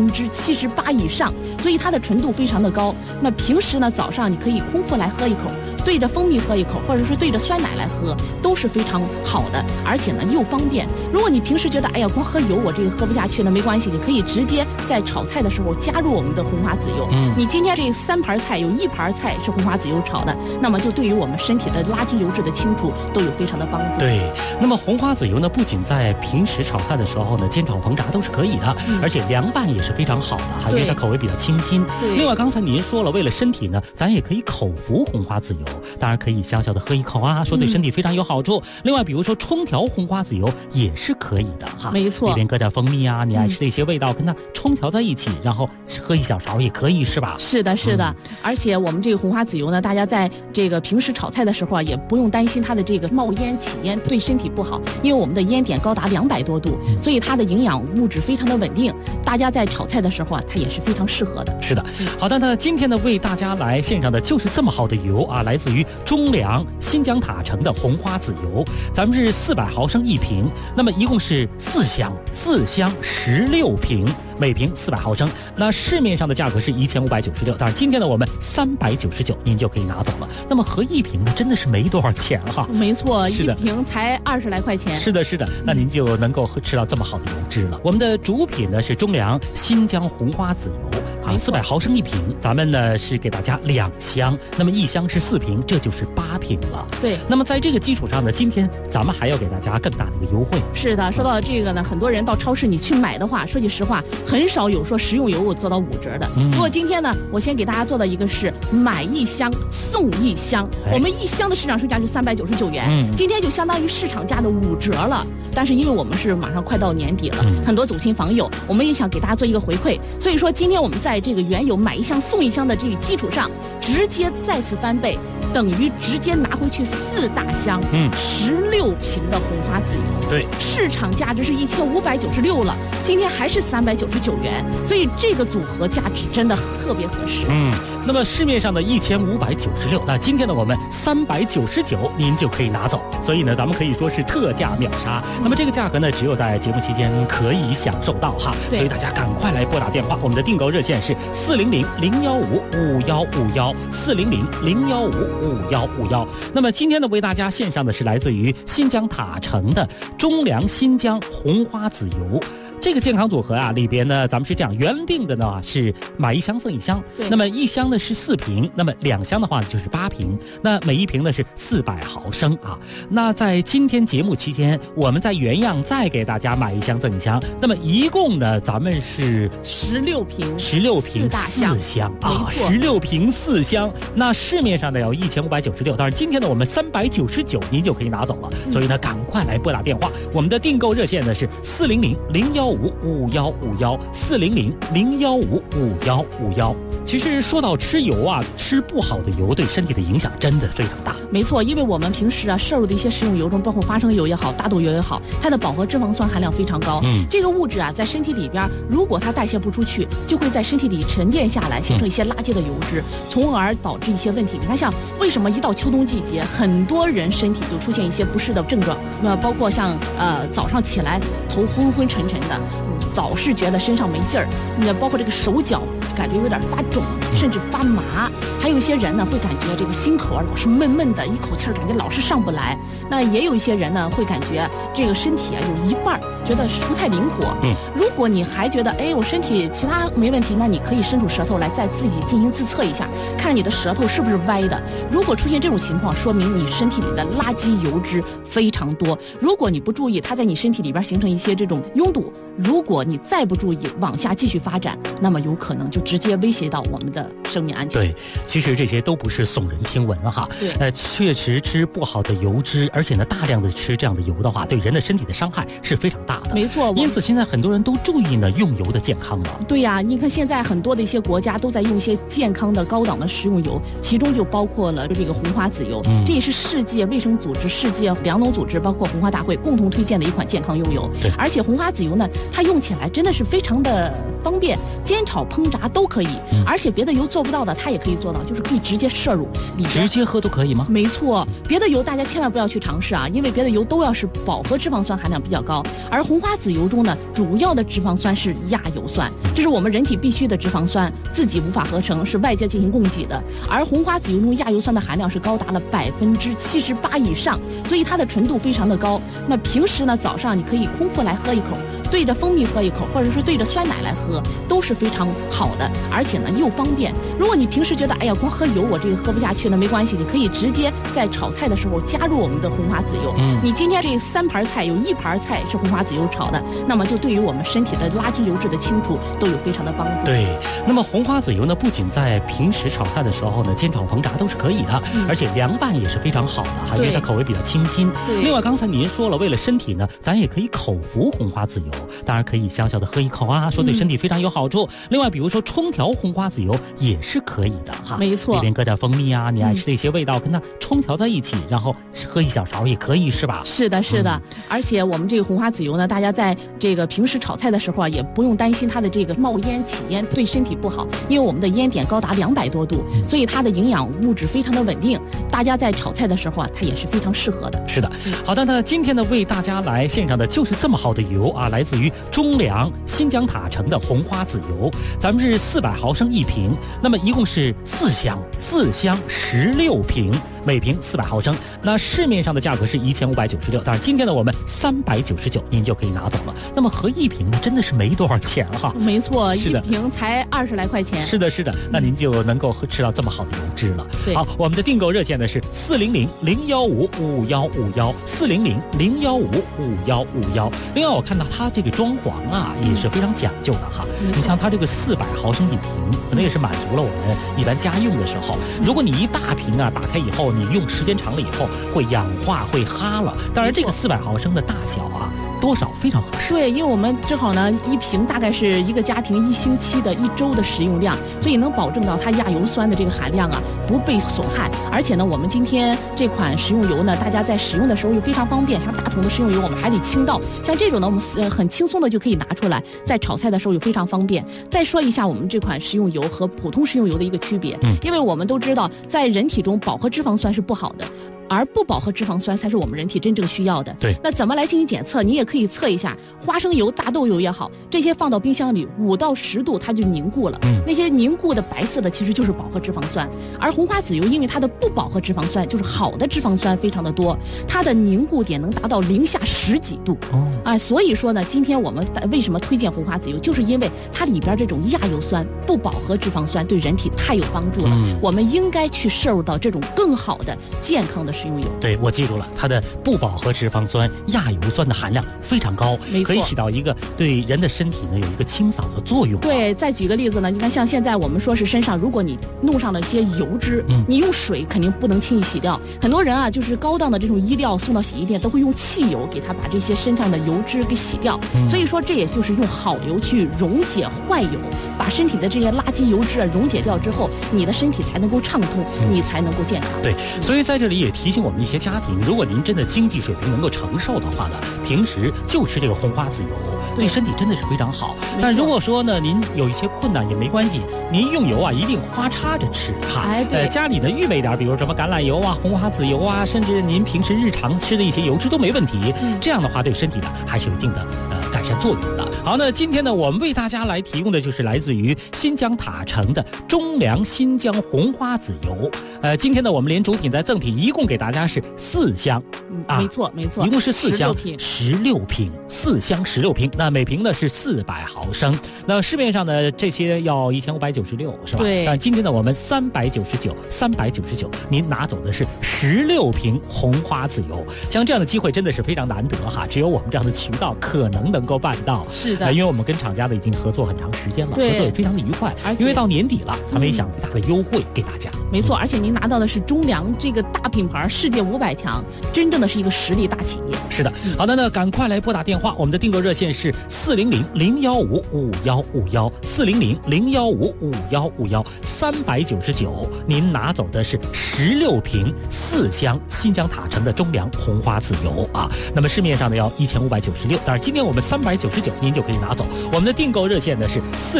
78%以上，所以它的纯度非常的高。那平时呢，早上你可以空腹来喝一口，对着蜂蜜喝一口，或者是对着酸奶来喝，都是非常好的，而且呢又方便。如果你平时觉得光喝油我这个喝不下去呢，没关系，你可以直接在炒菜的时候加入我们的红花籽油。你今天这3盘菜有1盘菜是红花籽油炒的，那么就对于我们身体的垃圾油脂的清除都有非常的帮助。 对，那么红花籽油呢，不仅在平时炒菜的时候呢，煎炒烹炸都是可以的，而且凉拌也是非常好的，因为它口味比较清新。另外刚才您说了，为了身体呢，咱也可以口服红花籽油，当然可以小小的喝一口啊，说对身体非常有好处。另外比如说冲调红花籽油也是可以的哈， 没错， 里边搁点蜂蜜啊，你爱吃的一些味道跟它冲调在一起，然后喝1小勺也可以，是吧？ 是的，是的。而且我们这个红花籽油呢，大家在这个平时炒菜的时候啊，也不用担心它的这个冒烟起烟对身体不好，因为我们的烟点高达200多度，所以它的营养物质非常的稳定，大家在炒菜的时候啊，它也是非常适合的。 是的，好的，那今天呢为大家来献上的就是这么好的油啊，来自于中粮新疆塔城的红花籽油，咱们是400毫升1瓶，那么一共是4箱16瓶，每瓶400毫升。那市面上的价格是1596，但是今天呢我们399您就可以拿走了。那么合1瓶呢真的是没多少钱哈。 没错，1瓶才20来块钱。 是的，是的，那您就能够吃到这么好的油脂了。我们的主品呢是中粮新疆红花籽油。400毫升1瓶，咱们呢是给大家2箱，那么1箱是4瓶，这就是8瓶了。 对， 那么在这个基础上呢，今天咱们还要给大家更大的一个优惠。 是的，说到这个呢，很多人到超市你去买的话，说句实话，很少有说食用油做到5折的。不过今天呢，我先给大家做的一个是买1箱送1箱，我们1箱的市场售价是399元，今天就相当于市场价的5折了。但是因为我们是马上快到年底了，很多走亲访友，我们也想给大家做一个回馈，所以说今天我们在这个原有买1箱送1箱的这个基础上，直接再次翻倍，等于直接拿回去4大箱，16瓶的红花籽油。 对， 市场价值是1596了，今天还是399元，所以这个组合价值真的特别合适。 那么市面上的1596，那今天呢我们399您就可以拿走，所以呢咱们可以说是特价秒杀。那么这个价格呢只有在节目期间可以享受到哈，所以大家赶快来拨打电话，我们的订购热线是400-015-5151，400-015-5151。那么今天呢为大家献上的是来自于新疆塔城的中粮新疆红花籽油。这个健康组合啊，里边呢，咱们是这样原定的呢，是买1箱送1箱。那么1箱呢是4瓶，那么2箱的话就是8瓶。那每1瓶呢是400毫升啊。那在今天节目期间，我们在原样再给大家买1箱赠1箱。那么一共呢，咱们是 16瓶 4箱啊，16瓶4箱。那市面上呢有1596，但是今天呢我们399您就可以拿走了。所以呢，赶快来拨打电话，我们的订购热线呢是400-015-5151，400-015-5151。 其实说到吃油啊，吃不好的油对身体的影响真的非常大。 没错，因为我们平时摄入的一些食用油中，包括花生油也好，大豆油也好，它的饱和脂肪酸含量非常高。这个物质在身体里边，如果它代谢不出去，就会在身体里沉淀下来，形成一些垃圾的油脂，从而导致一些问题。你看，像为什么一到秋冬季节，很多人身体就出现一些不适的症状？包括像早上起来头昏昏沉沉的，早是觉得身上没劲儿，包括这个手脚感觉有点发肿，甚至发麻。还有一些人呢，会感觉这个心口老是闷闷的，一口气儿感觉老是上不来。那也有一些人呢，会感觉这个身体有一半觉得不太灵活。如果你还觉得我身体其他没问题，那你可以伸出舌头来再自己进行自测一下，看你的舌头是不是歪的。如果出现这种情况，说明你身体里的垃圾油脂非常多。如果你不注意，它在你身体里边形成一些这种拥堵，如果你再不注意往下继续发展，那么有可能就直接威胁到我们的生命安全。 对，其实这些都不是耸人听闻哈。 对， 确实吃不好的油脂，而且呢大量的吃这样的油的话，对人的身体的伤害是非常大的。 没错， 因此现在很多人都注意呢用油的健康了。 对呀，你看现在很多的一些国家都在用一些健康的高档的食用油，其中就包括了这个红花籽油。这也是世界卫生组织、世界粮农组织包括红花大会共同推荐的一款健康用油。而且红花籽油呢，它用起来真的是非常的方便，煎炒烹炸都可以。而且别的油做不到的，它也可以做到，就是可以直接摄入里边， 直接喝都可以吗？ 没错，别的油大家千万不要去尝试啊，因为别的油都要是饱和脂肪酸含量比较高，而红花籽油中呢，主要的脂肪酸是亚油酸，这是我们人体必需的脂肪酸，自己无法合成，是外界进行供给的。而红花籽油中亚油酸的含量是高达了78%以上，所以它的纯度非常的高。那平时呢，早上你可以空腹来喝一口，对着蜂蜜喝一口，或者说对着酸奶来喝，都是非常好的，而且呢又方便。如果你平时觉得光喝油我这个喝不下去了，没关系，你可以直接在炒菜的时候加入我们的红花籽油。你今天这3盘菜有1盘菜是红花籽油炒的，那么就对于我们身体的垃圾油脂的清除都有非常的帮助。 对，那么红花籽油呢，不仅在平时炒菜的时候呢，煎炒烹炸都是可以的，而且凉拌也是非常好的哈，因为它口味比较清新。另外刚才您说了，为了身体呢，咱也可以口服红花籽油，当然可以小小的喝一口啊，说对身体非常有好处。另外比如说冲调红花籽油也是可以的哈， 没错， 里边搁点蜂蜜啊，你爱吃的一些味道跟它冲调在一起，然后喝一小勺也可以，是吧？ 是的，是的。而且我们这个红花籽油呢，大家在这个平时炒菜的时候也不用担心它的这个冒烟起烟对身体不好，因为我们的烟点高达200多度，所以它的营养物质非常的稳定，大家在炒菜的时候它也是非常适合的。 是的，好的，那今天呢为大家来献上的就是这么好的油啊，来自于中粮新疆塔城的红花籽油，咱们是400毫升1瓶，那么一共是4箱16瓶，每瓶400毫升。那市面上的价格是1596，当然今天呢我们399您就可以拿走了。那么合1瓶呢真的是没多少钱哈。 没错，1瓶才20来块钱。 是的，是的，那您就能够吃到这么好的油脂了。好，我们的订购热线呢是400-015-515，400-015-515。另外我看到它这个装潢啊也是非常讲究的哈。你像它这个400毫升1瓶，可能也是满足了我们一般家用的时候。如果你一大瓶啊打开以后，你用时间长了以后会氧化会哈了。当然这个400毫升的大小啊多少非常合适。 对，因为我们正好呢1瓶大概是一个家庭1星期的1周的食用量，所以能保证到它亚油酸的这个含量啊不被损害。而且呢我们今天这款食用油呢，大家在使用的时候又非常方便，像大桶的食用油我们还得倾倒，像这种呢我们很轻松的就可以拿出来，在炒菜的时候又非常方便。再说一下我们这款食用油和普通食用油的一个区别，因为我们都知道在人体中饱和脂肪酸是不好的，而不饱和脂肪酸才是我们人体真正需要的。 对， 那怎么来进行检测？你也可以测一下花生油、大豆油也好，这些放到冰箱里5到10度它就凝固了，那些凝固的白色的其实就是饱和脂肪酸。而红花籽油因为它的不饱和脂肪酸就是好的脂肪酸非常的多，它的凝固点能达到零下10几度。所以说呢，今天我们为什么推荐红花籽油，就是因为它里边这种亚油酸、不饱和脂肪酸对人体太有帮助了。我们应该去摄入到这种更好的健康的食用油。 对，我记住了，它的不饱和脂肪酸、亚油酸的含量非常高，可以起到一个对人的身体呢有一个清扫的作用。 对，再举个例子呢，你看像现在我们说是身上，如果你弄上了一些油脂，你用水肯定不能轻易洗掉。很多人啊，就是高档的这种衣料送到洗衣店，都会用汽油给它把这些身上的油脂给洗掉。所以说，这也就是用好油去溶解坏油，把身体的这些垃圾油脂啊溶解掉之后，你的身体才能够畅通，你才能够健康。 对，所以在这里也提醒我们一些家庭，如果您真的经济水平能够承受的话呢，平时就吃这个红花籽油，对身体真的是非常好。但如果说呢，您有一些困难也没关系，您用油啊一定花插着吃哈。家里呢预备点，比如什么橄榄油啊、红花籽油啊，甚至您平时日常吃的一些油脂都没问题。这样的话对身体呢还是有一定的改善作用的。好，那今天呢我们为大家来提供的就是来自于新疆塔城的中粮新疆红花籽油。今天呢我们连主品带赠品一共给大家是4箱。 没错， 一共是4箱16瓶，4箱16瓶，那每瓶呢是400毫升。那市面上呢这些要1596是吧？ 对。 但今天呢我们399，您拿走的是16瓶红花籽油。像这样的机会真的是非常难得哈，只有我们这样的渠道可能够办到。 是的， 因为我们跟厂家的已经合作很长时间了，合作也非常的愉快。因为到年底了，咱们也想大的优惠给大家。 没错，而且您拿到的是中粮这个大品牌，世界500强，真正的是一个实力大企业。 是的，好的，那赶快来拨打电话，我们的订购热线是400-015-5151，400-015-5151，399，您拿走的是16瓶4箱新疆塔城的中粮红花籽油啊。那么市面上呢要1596，但是今天我们399，您就可以拿走。我们的订购热线呢是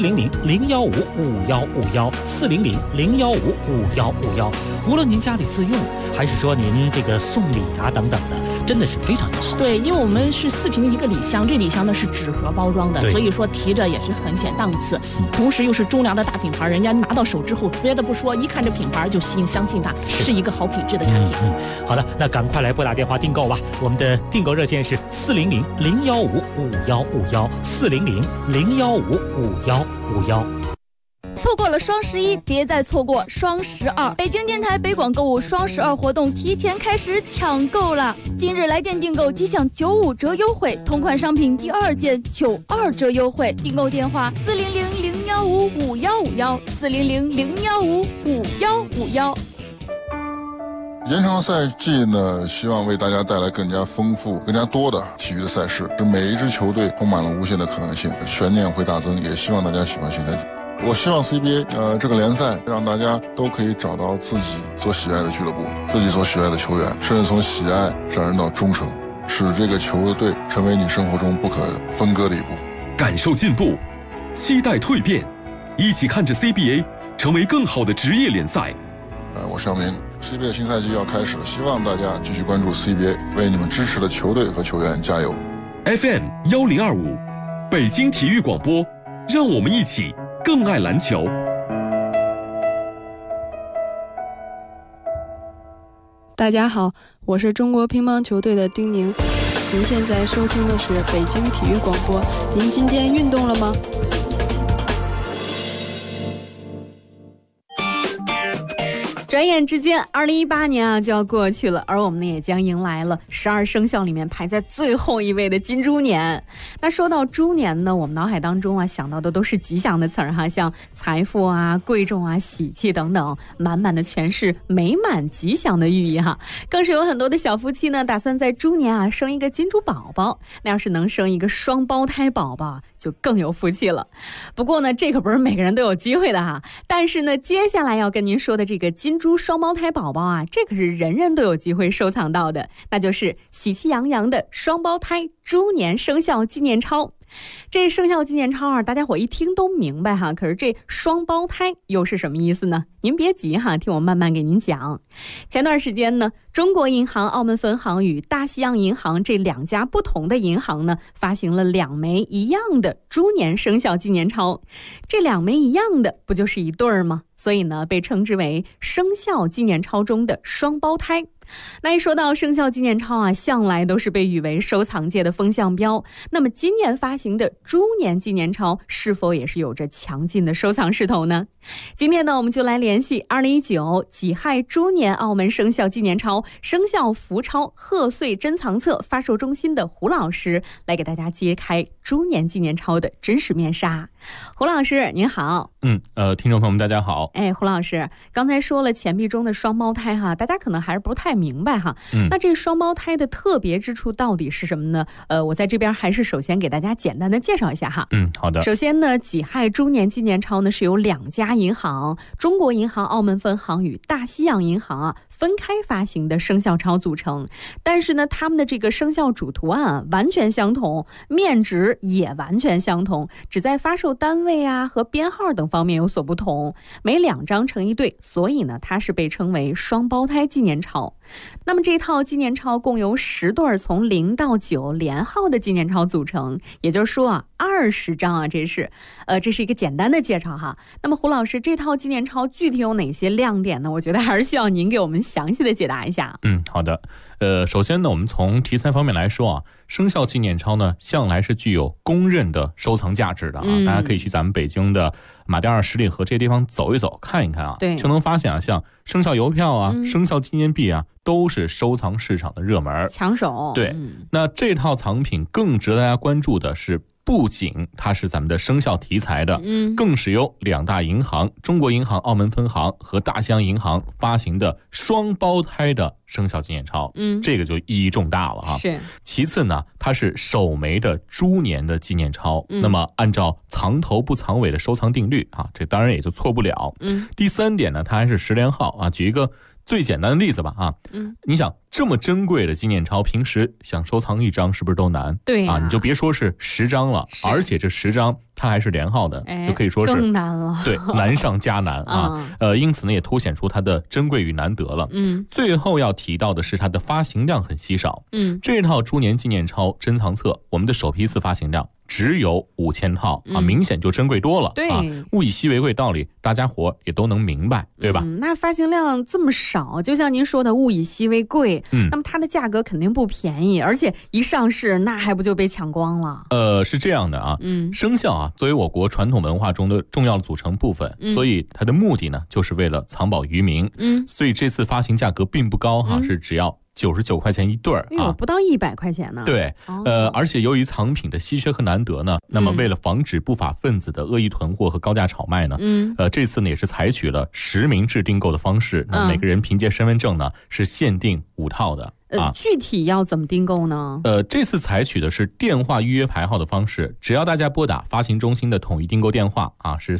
400-015-5151，400-015-5151。无论您家里自用，还是说您这个送礼啊等等的，真的是非常有好处。 对，因为我们是4瓶一个礼箱，这礼箱呢是纸盒包装的，所以说提着也是很显档次。同时又是中粮的大品牌，人家拿到手之后，别的不说，一看这品牌就相信它是一个好品质的产品。 好的，那赶快来拨打电话订购吧。我们的订购热线是400-015-5151，400-015-5151。 错过了双11，别再错过双12。北京电台北广购物双12活动提前开始抢购了，今日来电订购即享95折优惠，同款商品第2件92折优惠。订购电话400-015-5151，400-015-5151。 延长赛季呢，希望为大家带来更加丰富、更加多的体育的赛事，使每一支球队充满了无限的可能性，悬念会大增。也希望大家喜欢新赛季。我希望 CBA 这个联赛让大家都可以找到自己所喜爱的俱乐部，自己所喜爱的球员，甚至从喜爱上升到忠诚，使这个球队成为你生活中不可分割的一部分。 感受进步，期待蜕变，一起看着 CBA 成为更好的职业联赛。 我是姚明， CBA 新赛季要开始了，希望大家继续关注 CBA， 为你们支持的球队和球员加油。 FM 1025，北京体育广播，让我们一起更爱篮球。 大家好，我是中国乒乓球队的丁宁。您现在收听的是北京体育广播。您今天运动了吗？ 转眼之间，2018年就要过去了，而我们呢也将迎来了12生肖里面排在最后一位的金猪年。那说到猪年呢，我们脑海当中想到的都是吉祥的词儿哈，像财富啊、贵重啊、喜气等等，满满的全是美满吉祥的寓意哈。更是有很多的小夫妻呢，打算在猪年生一个金猪宝宝。那要是能生一个双胞胎宝宝，就更有福气了。不过呢，这可不是每个人都有机会的哈。但是呢，接下来要跟您说的这个金猪双胞胎宝宝这可是人人都有机会收藏到的，那就是喜气洋洋的双胞胎猪年生肖纪念钞。这生肖纪念钞大家伙一听都明白哈，可是这双胞胎又是什么意思呢？您别急哈，听我慢慢给您讲。前段时间呢，中国银行澳门分行与大西洋银行这2家不同的银行呢，发行了2枚一样的猪年生肖纪念钞。这2枚一样的不就是一对儿吗？所以呢，被称之为生肖纪念钞中的双胞胎。 那一说到生肖纪念钞啊，向来都是被誉为收藏界的风向标。那么今年发行的猪年纪念钞是否也是有着强劲的收藏势头呢？今天呢，我们就来联系2019己亥猪年澳门生肖纪念钞生肖福钞贺岁珍藏册发售中心的胡老师，来给大家揭开猪年纪念钞的真实面纱。胡老师您好。 听众朋友们大家好。 胡老师刚才说了钱币中的双胞胎哈，大家可能还是不太明白哈。那这双胞胎的特别之处到底是什么呢？我在这边还是首先给大家简单的介绍一下哈。 好的。 首先呢，己亥猪年纪念钞呢是由2家银行，中国银行澳门分行与大西洋银行啊分开发行的生肖钞组成，但是呢，他们的这个生肖主图案啊完全相同，面值也完全相同，只在发售单位啊和编号等方面有所不同，每2张成一对，所以呢，它是被称为双胞胎纪念钞。那么这套纪念钞共由10对从0到9连号的纪念钞组成，也就是说啊，20张啊，这是一个简单的介绍哈。那么胡老师，这套纪念钞具体有哪些亮点呢？我觉得还是需要您给我们详细的解答一下。 好的。首先呢，我们从题材方面来说啊，生肖纪念钞呢向来是具有公认的收藏价值的啊。大家可以去咱们北京的马甸二十里河这些地方走一走看一看啊，就能发现啊，像生肖邮票啊、生肖纪念币啊，都是收藏市场的热门抢手。 对，那这套藏品更值得大家关注的是，不仅它是咱们的生肖题材的，更是由2大银行，中国银行澳门分行和大西洋银行发行的双胞胎的生肖纪念钞，这个就意义重大了哈。 是。 其次呢，它是首枚的猪年的纪念钞，那么按照藏头不藏尾的收藏定律啊，这当然也就错不了。第3点呢，它还是10连号啊。举一个最简单的例子吧啊，你想这么珍贵的纪念钞，平时想收藏1张是不是都难？ 对啊，你就别说是10张了，而且这10张它还是连号的，就可以说是更难了。 对，难上加难啊。因此呢，也凸显出它的珍贵与难得了。最后要提到的是它的发行量很稀少。这套猪年纪念钞珍藏册，我们的首批次发行量只有5000套啊，明显就珍贵多了。 对， 物以稀为贵道理，大家伙也都能明白，对吧？ 那发行量这么少，就像您说的物以稀为贵，那么它的价格肯定不便宜，而且一上市那还不就被抢光了？ 是这样的啊，生肖啊作为我国传统文化中的重要的组成部分，所以它的目的呢就是为了藏宝于民。所以这次发行价格并不高哈，是只要99块钱一对啊， 不到100块钱呢。 对，而且由于藏品的稀缺和难得呢，那么为了防止不法分子的恶意囤货和高价炒卖呢，这次呢也是采取了实名制订购的方式，那每个人凭借身份证呢是限定5套的。 具体要怎么订购呢？ 这次采取的是电话预约排号的方式，只要大家拨打发行中心的统一订购电话啊，是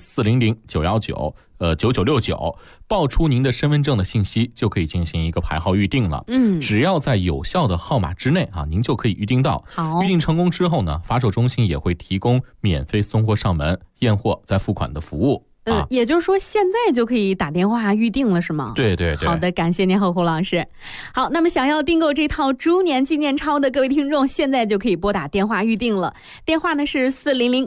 400-919-9969，报出您的身份证的信息，就可以进行一个排号预定了。只要在有效的号码之内啊，您就可以预定到。预定成功之后呢，发售中心也会提供免费送货上门、验货再付款的服务。 也就是说现在就可以打电话预定了是吗？ 对对对。 好的，感谢您胡老师。好，那么想要订购这套猪年纪念钞的各位听众，现在就可以拨打电话预定了。电话呢是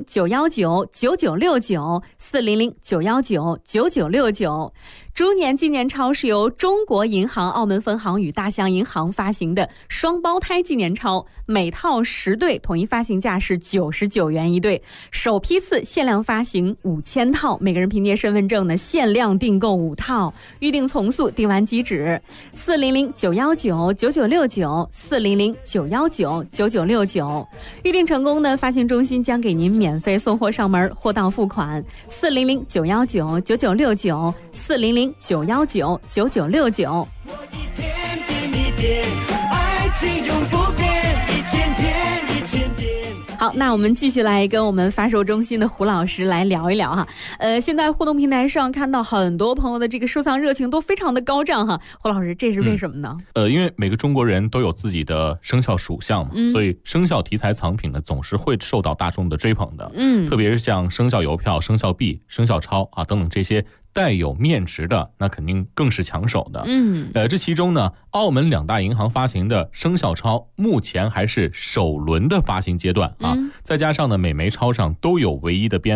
400-919-9969，400-919-9969。猪年纪念钞是由中国银行澳门分行与大西洋银行发行的双胞胎纪念钞，每套10对，统一发行价是99元一对，首批次限量发行5000套，每个人凭借身份证呢限量订购5套，预定从速，订完即止。400-919-9969，400-919-9969，预定成功呢，发行中心将给您免费送货上门，货到付款。400-919-9969，400-919-9969。好，那我们继续来跟我们发售中心的胡老师来聊一聊哈。现在互动平台上看到很多朋友的这个收藏热情都非常的高涨哈。胡老师，这是为什么呢？ 因为每个中国人都有自己的生肖属相嘛，所以生肖题材藏品呢总是会受到大众的追捧的。特别是像生肖邮票、生肖币、生肖钞啊等等这些带有面值的，那肯定更是抢手的。这其中呢，澳门2大银行发行的生肖钞目前还是首轮的发行阶段啊，再加上呢每枚钞上都有唯一的编号，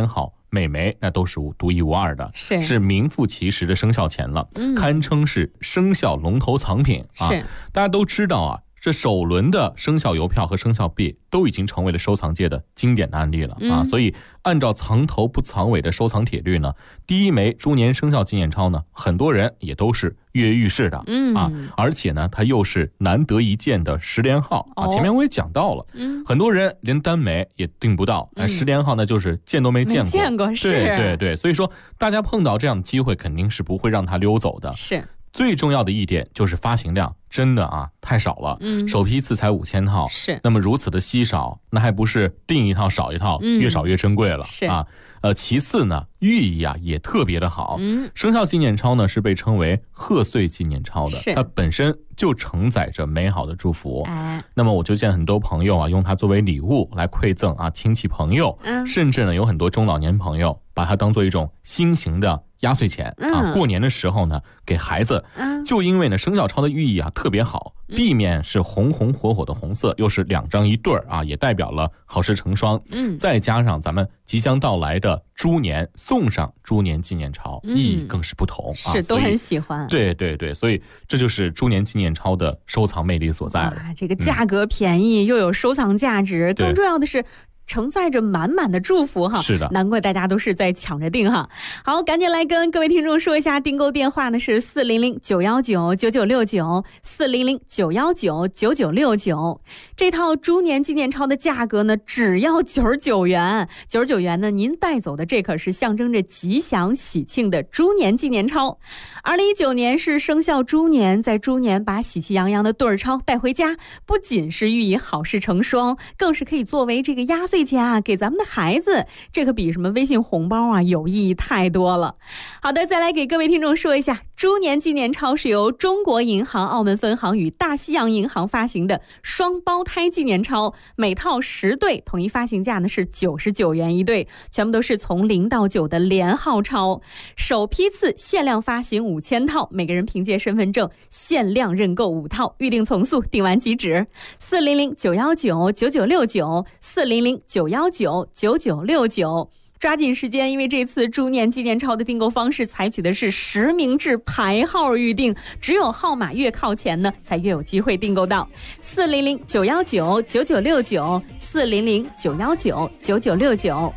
美眉，那都是独一无二的， 是名副其实的生肖钱了，堪称是生肖龙头藏品啊！大家都知道啊，这首轮的生肖邮票和生肖币都已经成为了收藏界的经典的案例了啊！所以按照藏头不藏尾的收藏铁律呢，第一枚猪年生肖纪念钞呢，很多人也都是跃跃欲试的而且呢，它又是难得一见的10连号啊！前面我也讲到了，很多人连单枚也订不到，10连号呢就是见都没见过，对，所以说大家碰到这样的机会，肯定是不会让它溜走的。 是。 最重要的一点就是发行量真的太少了，首批次才5000套，那么如此的稀少，那还不是订一套少一套，越少越珍贵了其次呢，寓意也特别的好，生肖纪念钞呢是被称为贺岁纪念钞的，它本身就承载着美好的祝福，那么我就见很多朋友用它作为礼物来馈赠亲戚朋友，甚至呢有很多中老年朋友把它当做一种新型的压岁钱过年的时候呢给孩子，就因为呢生肖钞的寓意特别好，壁面是红红火火的红色，又是2张一对也代表了好事成双，再加上咱们即将到来的猪年，送上猪年纪念钞，意义更是不同， 是都很喜欢。 对，所以这就是猪年纪念钞的收藏魅力所在了。 这个价格便宜，又有收藏价值，更重要的是承载着满满的祝福哈， 是的， 难怪大家都是在抢着订哈。好，赶紧来跟各位听众说一下，订购电话呢是400-919-9969，400-919-9969。这套猪年纪念钞的价格呢，只要99元，99元呢，您带走的这可是象征着吉祥喜庆的猪年纪念钞。2019年是生肖猪年，在猪年把喜气洋洋的对儿钞带回家，不仅是寓意好事成双，更是可以作为这个压岁钱给咱们的孩子，这可比什么微信红包有意义太多了。好的，再来给各位听众说一下，猪年纪念钞是由中国银行澳门分行与大西洋银行发行的双胞胎纪念钞，每套10对，统一发行价呢是99元一对，全部都是从0到9的连号钞，首批次限量发行5000套，每个人凭借身份证限量认购5套，预定从速，订完即止。400-919-9969，400-919-9969，抓紧时间，因为这次猪年纪念钞的订购方式采取的是实名制排号预定，只有号码越靠前呢，才越有机会订购到。400-919-9969，400-919-9969。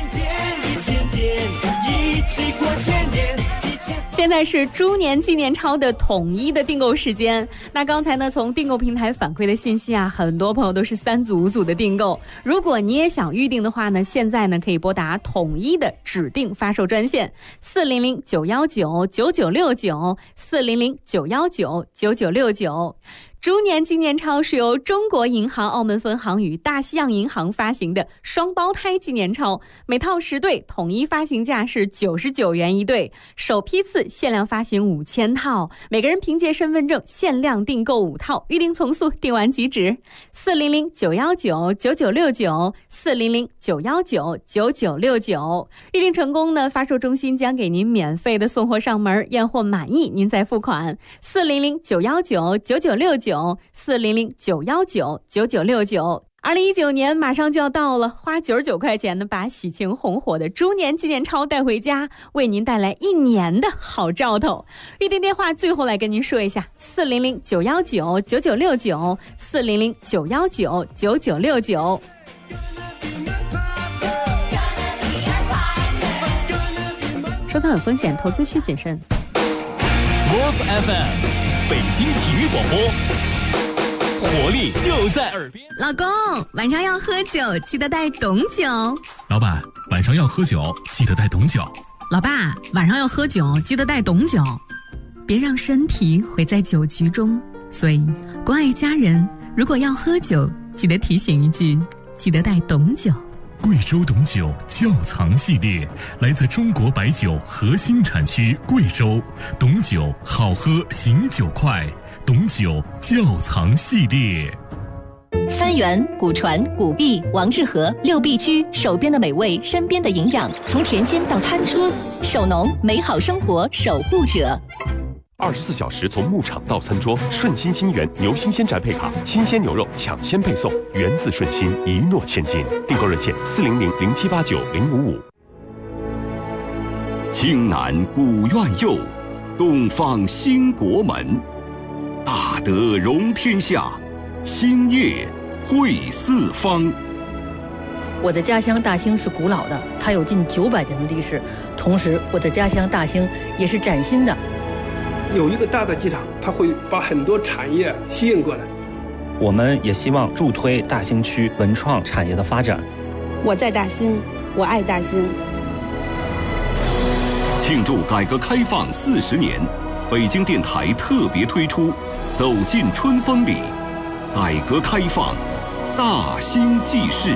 现在是猪年纪念钞的统一的订购时间。那刚才呢，从订购平台反馈的信息很多朋友都是3组5组的订购。如果你也想预定的话呢，现在呢可以拨打统一的指定发售专线400-919-9969，400-919-9969。猪年纪念钞是由中国银行澳门分行与大西洋银行发行的双胞胎纪念钞，每套10对，统一发行价是99元一对，首批次限量发行5000套，每个人凭借身份证限量订购5套，预定从速，订完即止。400-919-9969，400-919-9969。预定成功呢，发售中心将给您免费的送货上门，验货满意您再付款。400-919-9969，400-919-9969。2019年马上就要到了，花99块钱呢，把喜庆红火的猪年纪念钞带回家，为您带来1年的好兆头。预订电话最后来跟您说一下：400-919-9969，400-919-9969。收藏有风险，投资需谨慎。 Sports FM， 北京体育广播，活力就在耳边。 老公，晚上要喝酒，记得带懂酒。 老板，晚上要喝酒，记得带懂酒。 老爸，晚上要喝酒，记得带懂酒。别让身体毁在酒局中。所以，关爱家人，如果要喝酒，记得提醒一句，记得带懂酒。 贵州董酒窖藏系列，来自中国白酒核心产区贵州，董酒好喝醒酒快，董酒窖藏系列。 3元、古传、古币、王致和，6必居，手边的美味，身边的营养，从甜心到餐桌，手农，美好生活守护者。 24小时从牧场到餐桌，顺心新源牛新鲜宅配卡，新鲜牛肉抢先配送，源自顺心，一诺千金。订购热线400-0789-055。 京南古院右，东方兴国门。大德容天下，兴业惠四方。 我的家乡大兴是古老的，它有近900年的历史。同时，我的家乡大兴也是崭新的。 有一个大的机场，它会把很多产业吸引过来。 我们也希望助推大兴区文创产业的发展。 我在大兴，我爱大兴。 庆祝改革开放40年，北京电台特别推出《走进春风里》，改革开放大兴纪事。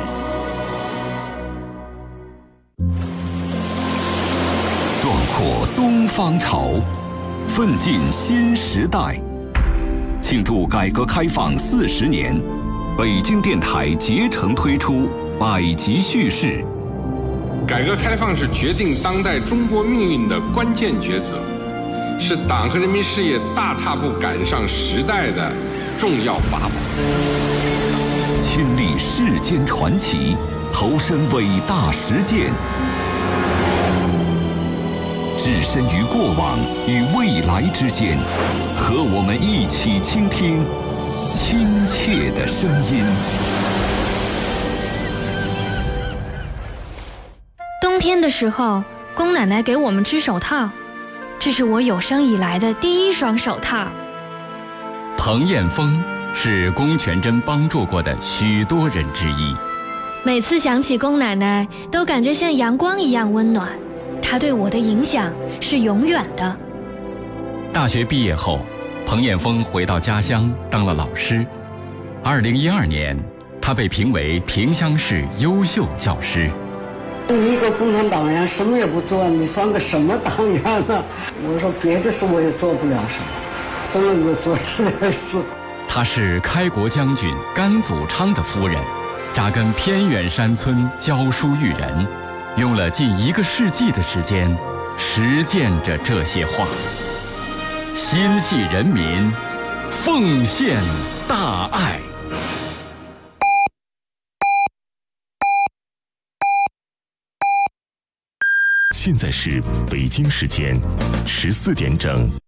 壮阔东方潮，奋进新时代。庆祝改革开放40年，北京电台竭诚推出100集叙事。 改革开放是决定当代中国命运的关键抉择，是党和人民事业大踏步赶上时代的重要法宝。 亲历世间传奇，投身伟大实践，置身于过往与未来之间，和我们一起倾听亲切的声音。 冬天的时候，宫奶奶给我们织手套，这是我有生以来的第1双手套。 彭艳峰是龚全珍帮助过的许多人之一。 每次想起龚奶奶，都感觉像阳光一样温暖。她对我的影响是永远的。 大学毕业后，彭艳峰回到家乡当了老师。2012年，他被评为萍乡市优秀教师。 你一个共产党员什么也不做，你算个什么党员呢？我说别的事我也做不了什么，只能够做这点事。 他是开国将军甘祖昌的夫人，扎根偏远山村教书育人，用了近1个世纪的时间实践着这些话。心系人民，奉献大爱。 现在是北京时间14点整。